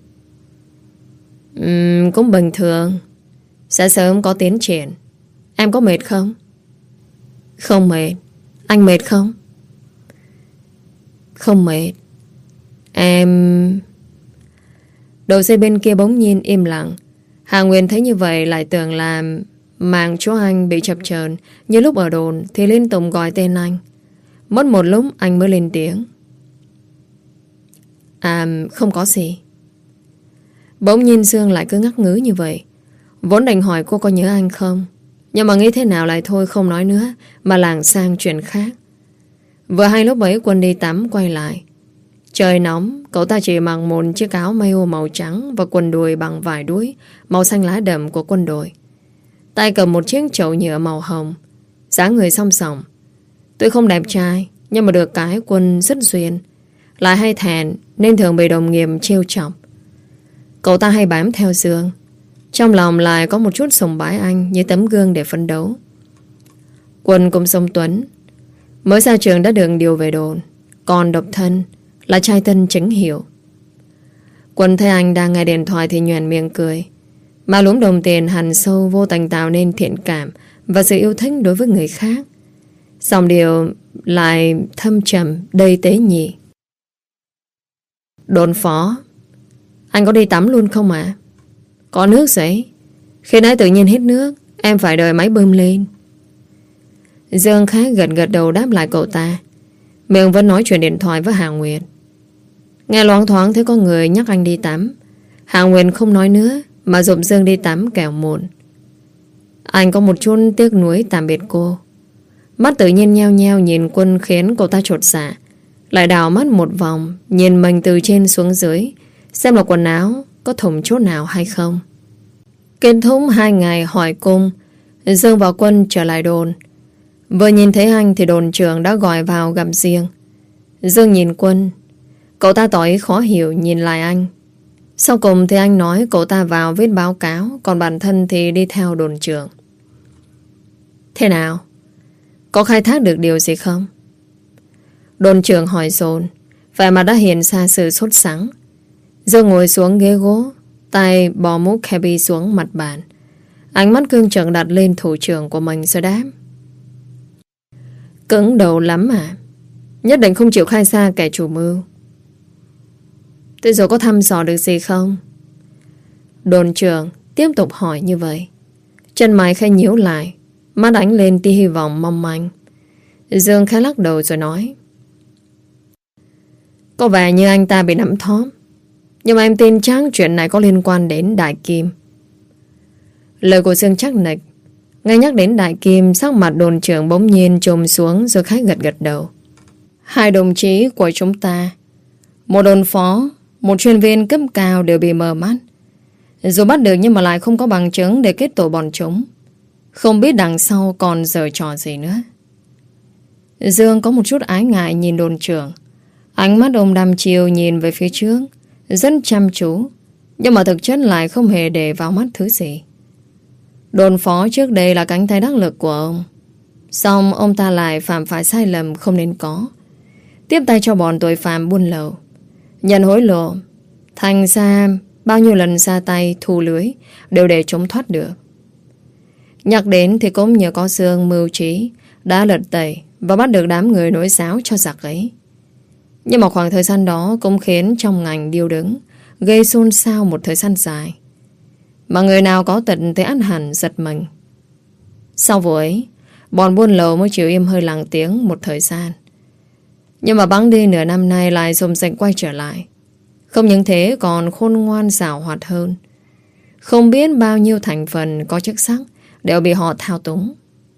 Cũng bình thường. Sẽ sớm có tiến triển. Em có mệt không? Không mệt. Anh mệt không? Không mệt. Em... Đầu dây bên kia bỗng nhiên im lặng. Hà Nguyên thấy như vậy lại tưởng là mạng chỗ anh bị chập chờn. Như lúc ở đồn thì liên tục gọi tên anh. Mất một lúc anh mới lên tiếng. Không có gì. Bỗng nhiên Dương lại cứ ngắc ngứ như vậy. Vốn định hỏi cô có nhớ anh không, nhưng mà nghĩ thế nào lại thôi không nói nữa, mà lảng sang chuyện khác. Vừa hay lúc ấy Quân đi tắm quay lại. Trời nóng, cậu ta chỉ mặc một chiếc áo mayo màu trắng và quần đùi bằng vải đuối màu xanh lá đậm của quân đội. Tay cầm một chiếc chậu nhựa màu hồng, dáng người song sòng. Tuy không đẹp trai, nhưng mà được cái Quân rất duyên, lại hay thẹn nên thường bị đồng nghiệp trêu chọc. Cậu ta hay bám theo Dương, trong lòng lại có một chút sùng bái anh như tấm gương để phấn đấu. Quân cũng giống Tuấn, mới ra trường đã được điều về đồn, còn độc thân, là trai tân chính hiệu. Quân thấy anh đang nghe điện thoại thì nhoẻn miệng cười, mà lúm đồng tiền hằn sâu vô tình tạo nên thiện cảm và sự yêu thích đối với người khác. Xong điều lại thâm trầm đầy tế nhị. Đồn phó, anh có đi tắm luôn không ạ? Có nước giấy. Khi nãy tự nhiên hết nước, em phải đợi máy bơm lên. Dương khá gật đầu đáp lại cậu ta. Miệng vẫn nói chuyện điện thoại với Hà Nguyệt. Nghe loáng thoáng thấy có người nhắc anh đi tắm. Hà Nguyệt không nói nữa, mà giục Dương đi tắm kẻo muộn. Anh có một chút tiếc nuối tạm biệt cô. Mắt tự nhiên nheo nheo nhìn Quân khiến cậu ta chột dạ. Lại đảo mắt một vòng, nhìn mình từ trên xuống dưới, xem là quần áo có thủng chỗ nào hay không. Kết thúc 2 ngày hỏi cung, Dương và Quân trở lại đồn. Vừa nhìn thấy anh thì đồn trưởng đã gọi vào gặp riêng. Dương nhìn Quân, cậu ta tỏ ý khó hiểu nhìn lại anh. Sau cùng thì anh nói cậu ta vào viết báo cáo, còn bản thân thì đi theo đồn trưởng. Thế nào? Có khai thác được điều gì không? Đồn trưởng hỏi dồn, vẻ mặt đã hiện ra sự sốt sắng. Dương ngồi xuống ghế gỗ, tay bò mũ cabby xuống mặt bàn. Ánh mắt cương trực đặt lên thủ trưởng của mình rồi đáp. Cứng đầu lắm à? Nhất định không chịu khai ra kẻ chủ mưu. Thế rồi có thăm dò được gì không? Đồn trưởng tiếp tục hỏi như vậy. Chân mày khẽ nhíu lại, mắt ánh lên tia hy vọng mong manh. Dương khẽ lắc đầu rồi nói. Có vẻ như anh ta bị nắm thóp, nhưng mà em tin chắc chuyện này có liên quan đến Đại Kim. Lời của Dương chắc nịch. Ngay nhắc đến Đại Kim, sắc mặt đồn trưởng bỗng nhiên trùng xuống rồi khẽ gật đầu. 2 đồng chí của chúng ta, một đồn phó, một chuyên viên cấp cao đều bị mờ mắt. Dù bắt được nhưng mà lại không có bằng chứng để kết tội bọn chúng. Không biết đằng sau còn giở trò gì nữa. Dương có một chút ái ngại nhìn đồn trưởng. Ánh mắt ông đăm chiều nhìn về phía trước, rất chăm chú, Nhưng mà thực chất lại không hề để vào mắt thứ gì. Đồn phó trước đây là cánh tay đắc lực của ông, xong ông ta lại phạm phải sai lầm không nên có. Tiếp tay cho bọn tội phạm buôn lậu, nhận hối lộ. Thành ra bao nhiêu lần ra tay thu lưới đều để chống thoát được. Nhắc đến thì cũng nhờ có xương mưu trí đã lật tẩy và bắt được đám người nổi sáo cho giặc ấy. Nhưng mà khoảng thời gian đó cũng khiến trong ngành điêu đứng, gây xôn xao một thời gian dài. Mà người nào có tận thì ăn hẳn giật mình. Sau vụ ấy, bọn buôn lậu mới chịu im hơi lặng tiếng một thời gian. Nhưng mà bẵng đi nửa năm nay lại xôm xệch quay trở lại. Không những thế còn khôn ngoan xảo hoạt hơn. Không biết bao nhiêu thành phần có chức sắc đều bị họ thao túng.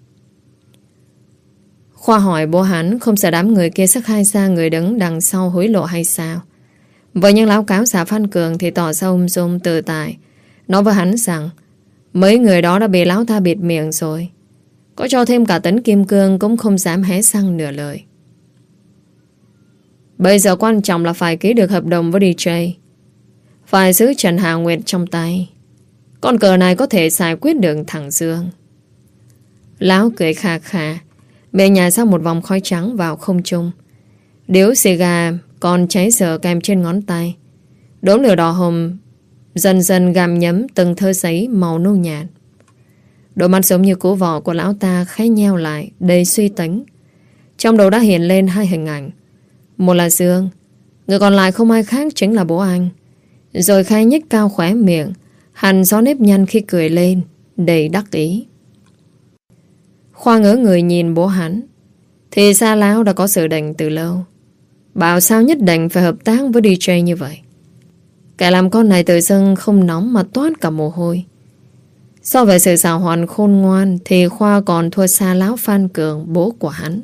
Khoa hỏi bố hắn không sợ đám người kia sắc khai ra người đứng đằng sau hối lộ hay sao. Với những láo cáo giả Phan Cường thì tỏ ra ung dung tự tại, nói với hắn rằng mấy người đó đã bị láo ta bịt miệng rồi. Có cho thêm cả Tấn Kim Cương cũng không dám hé răng nửa lời. Bây giờ quan trọng là phải ký được hợp đồng với DJ, phải giữ Trần Hà Nguyệt trong tay. Con cờ này có thể giải quyết được thằng Dương. Láo cười khà khà, bề nhà ra một vòng khói trắng vào không trung. Điếu xì gà còn cháy dở kèm trên ngón tay. Đốm lửa đỏ hồng dần dần gặm nhấm từng thơ giấy màu nâu nhạt. Đôi mắt giống như cú vỏ của lão ta khẽ nheo lại, đầy suy tính. Trong đầu đã hiện lên hai hình ảnh. Một là Dương, người còn lại không ai khác chính là bố anh. Rồi khai nhếch cao khóe miệng, hằn gió nếp nhăn khi cười lên, đầy đắc ý. Khoa ngỡ người nhìn bố hắn, thì ra lão đã có dự định từ lâu. Bảo sao nhất định phải hợp tác với DJ như vậy. Kẻ làm con này tự dưng không nóng mà toát cả mồ hôi. So về sự xảo hoàn khôn ngoan thì Khoa còn thua xa lão Phan Cường, bố của hắn.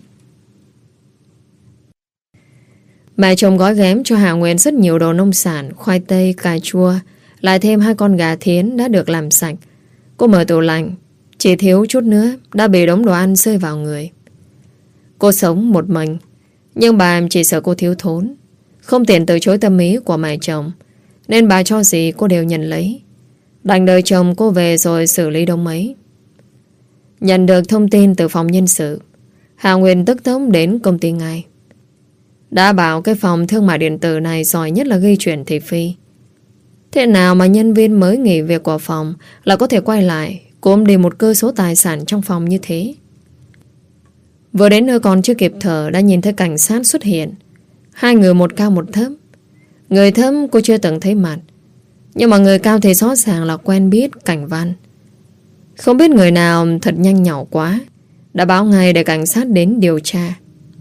Mẹ chồng gói ghém cho Hà Nguyên rất nhiều đồ nông sản, khoai tây, cà chua, lại thêm 2 con gà thiến đã được làm sạch. Cô mở tủ lạnh, chỉ thiếu chút nữa đã bị đống đồ ăn rơi vào người. Cô sống một mình, nhưng bà chỉ sợ cô thiếu thốn, không tiện từ chối tâm ý của mẹ chồng, nên bà cho gì cô đều nhận lấy. Đành đợi chồng cô về rồi xử lý đống ấy. Nhận được thông tin từ phòng nhân sự, Hà Nguyên tức tốc đến công ty ngay. Đã bảo cái phòng thương mại điện tử này giỏi nhất là ghi chuyện thị phi. Thế nào mà nhân viên mới nghỉ việc của phòng là có thể quay lại cốm đi một cơ số tài sản trong phòng như thế? Vừa đến nơi còn chưa kịp thở đã nhìn thấy cảnh sát xuất hiện. 2 người, một cao một thấp. Người thấp cô chưa từng thấy mặt, nhưng mà người cao thì rõ ràng là quen biết Cảnh Văn. Không biết người nào thật nhanh nhảu quá, đã báo ngay để cảnh sát đến điều tra.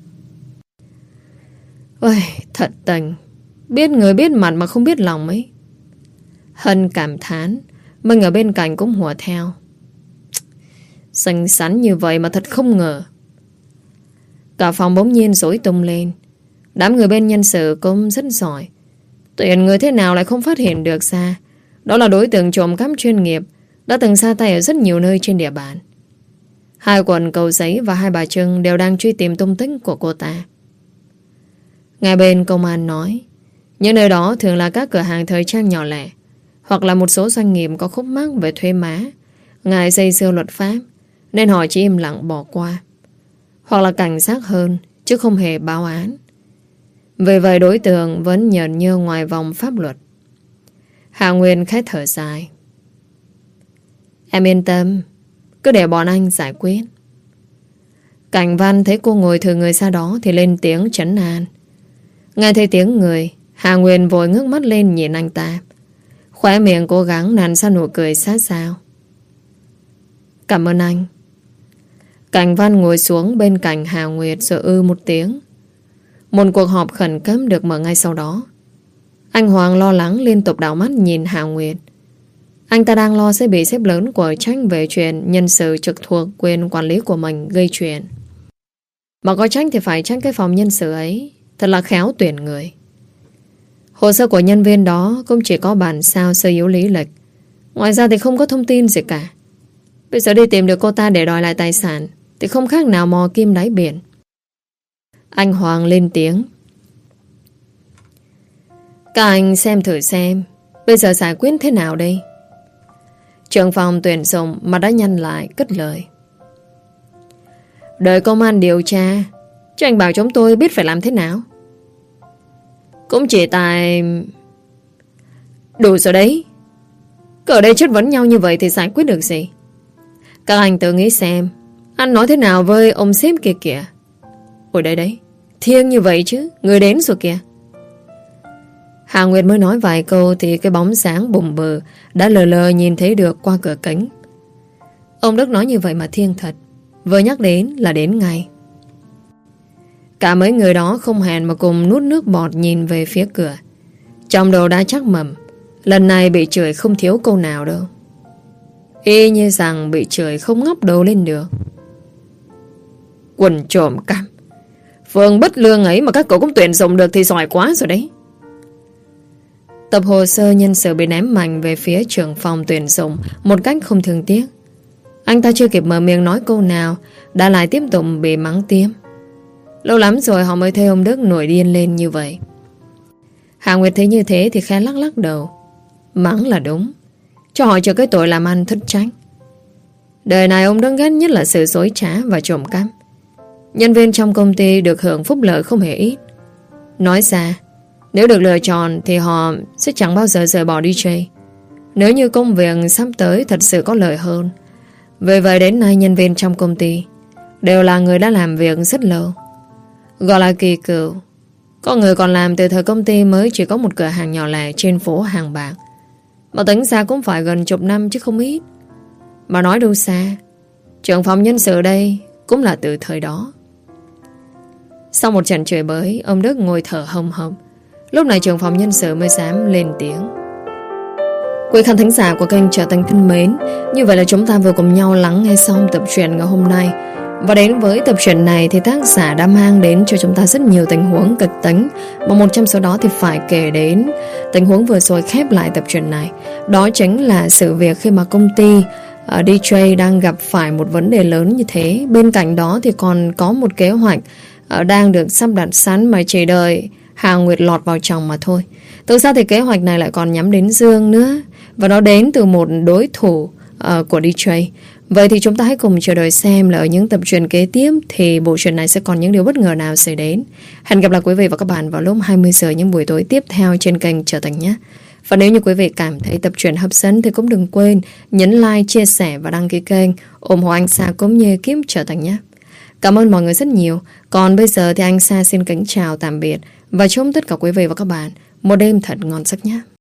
Ôi, thật tình, biết người biết mặt mà không biết lòng ấy. Hân cảm thán, mình ở bên cạnh cũng hùa theo. Xinh xắn như vậy mà thật không ngờ. Cả phòng bỗng nhiên rối tung lên. Đám người bên nhân sự cũng rất giỏi. Tuyển người thế nào lại không phát hiện được ra đó là đối tượng trộm cắp chuyên nghiệp, đã từng ra tay ở rất nhiều nơi trên địa bàn. 2 quận Cầu Giấy và 2 Bà Trưng đều đang truy tìm tung tích của cô ta. Ngay bên công an nói, những nơi đó thường là các cửa hàng thời trang nhỏ lẻ, hoặc là một số doanh nghiệp có khúc mắc về thuế má, ngại dây dưa luật pháp, nên họ chỉ im lặng bỏ qua. Hoặc là cảnh giác hơn, chứ không hề báo án. Vì vậy đối tượng vẫn nhờn nhơ ngoài vòng pháp luật. Hà Nguyên khẽ thở dài. Em yên tâm, cứ để bọn anh giải quyết. Cảnh Văn thấy cô ngồi thừa người ra đó thì lên tiếng trấn an. Nghe thấy tiếng người, Hà Nguyên vội ngước mắt lên nhìn anh ta. Khóe miệng cố gắng nặn ra nụ cười sát sao. Cảm ơn anh. Cảnh Văn ngồi xuống bên cạnh Hà Nguyệt rồi một tiếng. Một cuộc họp khẩn cấp được mở ngay sau đó. Anh Hoàng lo lắng liên tục đảo mắt nhìn Hà Nguyệt. Anh ta đang lo sẽ bị sếp lớn của Trách về chuyện nhân sự trực thuộc quyền quản lý của mình gây chuyện. Mà có Trách thì phải trách cái phòng nhân sự ấy thật là khéo tuyển người. Hồ sơ của nhân viên đó cũng chỉ có bản sao sơ yếu lý lịch. Ngoài ra thì không có thông tin gì cả. Bây giờ đi tìm được cô ta để đòi lại tài sản thì không khác nào mò kim đáy biển. Anh Hoàng lên tiếng. Các anh xem thử xem, Bây giờ giải quyết thế nào đây? Trưởng phòng tuyển dụng mà đã nhăn lại cất lời. Đợi công an điều tra, chứ anh bảo chúng tôi biết phải làm thế nào. Cũng chỉ tại... Đủ rồi đấy. Cứ ở đây chất vấn nhau như vậy thì giải quyết được gì? Các anh tự nghĩ xem, anh nói thế nào với ông sếp kia kìa. Ôi đấy đấy, thiêng như vậy chứ, người đến rồi kìa. Hà Nguyệt mới nói vài câu thì cái bóng sáng bùng bừ đã lờ lờ nhìn thấy được qua cửa kính. Ông Đức nói như vậy mà thiêng thật, vừa nhắc đến là đến ngay. Cả mấy người đó không hẹn mà cùng nuốt nước bọt nhìn về phía cửa. Trong đầu đã chắc mầm, lần này bị chửi không thiếu câu nào đâu. Y như rằng bị chửi không ngóc đầu lên được. Quần trộm cắp, Phương bất lương ấy mà các cậu cũng tuyển dụng được thì giỏi quá rồi đấy. Tập hồ sơ nhân sự bị ném mạnh về phía trưởng phòng tuyển dụng một cách không thương tiếc. Anh ta chưa kịp mở miệng nói câu nào đã lại tiếp tục bị mắng tiêm. Lâu lắm rồi họ mới thấy ông Đức nổi điên lên như vậy. Hà Nguyệt thấy như thế thì khẽ lắc lắc đầu. Mắng là đúng, cho họ cho cái tội làm ăn thất trách. Đời này ông Đức ghét nhất là sự dối trá và trộm cắp. Nhân viên trong công ty được hưởng phúc lợi không hề ít. Nói ra, nếu được lựa chọn thì họ sẽ chẳng bao giờ rời bỏ DJ. Nếu như công việc sắp tới thật sự có lợi hơn. Vì vậy đến nay nhân viên trong công ty đều là người đã làm việc rất lâu, gọi là kỳ cựu. Có người còn làm từ thời công ty mới chỉ có một cửa hàng nhỏ lẻ trên phố Hàng Bạc, mà tính ra cũng phải gần chục năm chứ không ít. Mà nói đâu xa, trưởng phòng nhân sự đây cũng là từ thời đó. Sau một trận chửi bới, ông Đức ngồi thở hồng hộc. Lúc này trưởng phòng nhân sự mới dám lên tiếng. Quý khán thính giả của kênh Trở Thành thân mến, như vậy là chúng ta vừa cùng nhau lắng nghe xong tập truyện ngày hôm nay. Và đến với tập truyện này thì tác giả đã mang đến cho chúng ta rất nhiều tình huống kịch tính, mà một trong số đó thì phải kể đến tình huống vừa rồi khép lại tập truyện này. Đó chính là sự việc khi mà công ty DJ đang gặp phải một vấn đề lớn như thế. Bên cạnh đó thì còn có một kế hoạch đang được sắp đặt sẵn mà chỉ đợi Hà Nguyệt lọt vào chồng mà thôi. Thực ra thì kế hoạch này lại còn nhắm đến Dương nữa, và nó đến từ một đối thủ của DJ. Vậy thì chúng ta hãy cùng chờ đợi xem là ở những tập truyện kế tiếp thì bộ truyện này sẽ còn những điều bất ngờ nào xảy đến. Hẹn gặp lại quý vị và các bạn vào lúc 20 giờ những buổi tối tiếp theo trên kênh Trở Thành nhé. Và nếu như quý vị cảm thấy tập truyện hấp dẫn thì cũng đừng quên nhấn like, chia sẻ và đăng ký kênh, ủng hộ anh Sa cũng như kiếm Trở Thành nhé. Cảm ơn mọi người rất nhiều. Còn bây giờ thì anh Sa xin kính chào tạm biệt và chúc tất cả quý vị và các bạn một đêm thật ngon giấc nhé.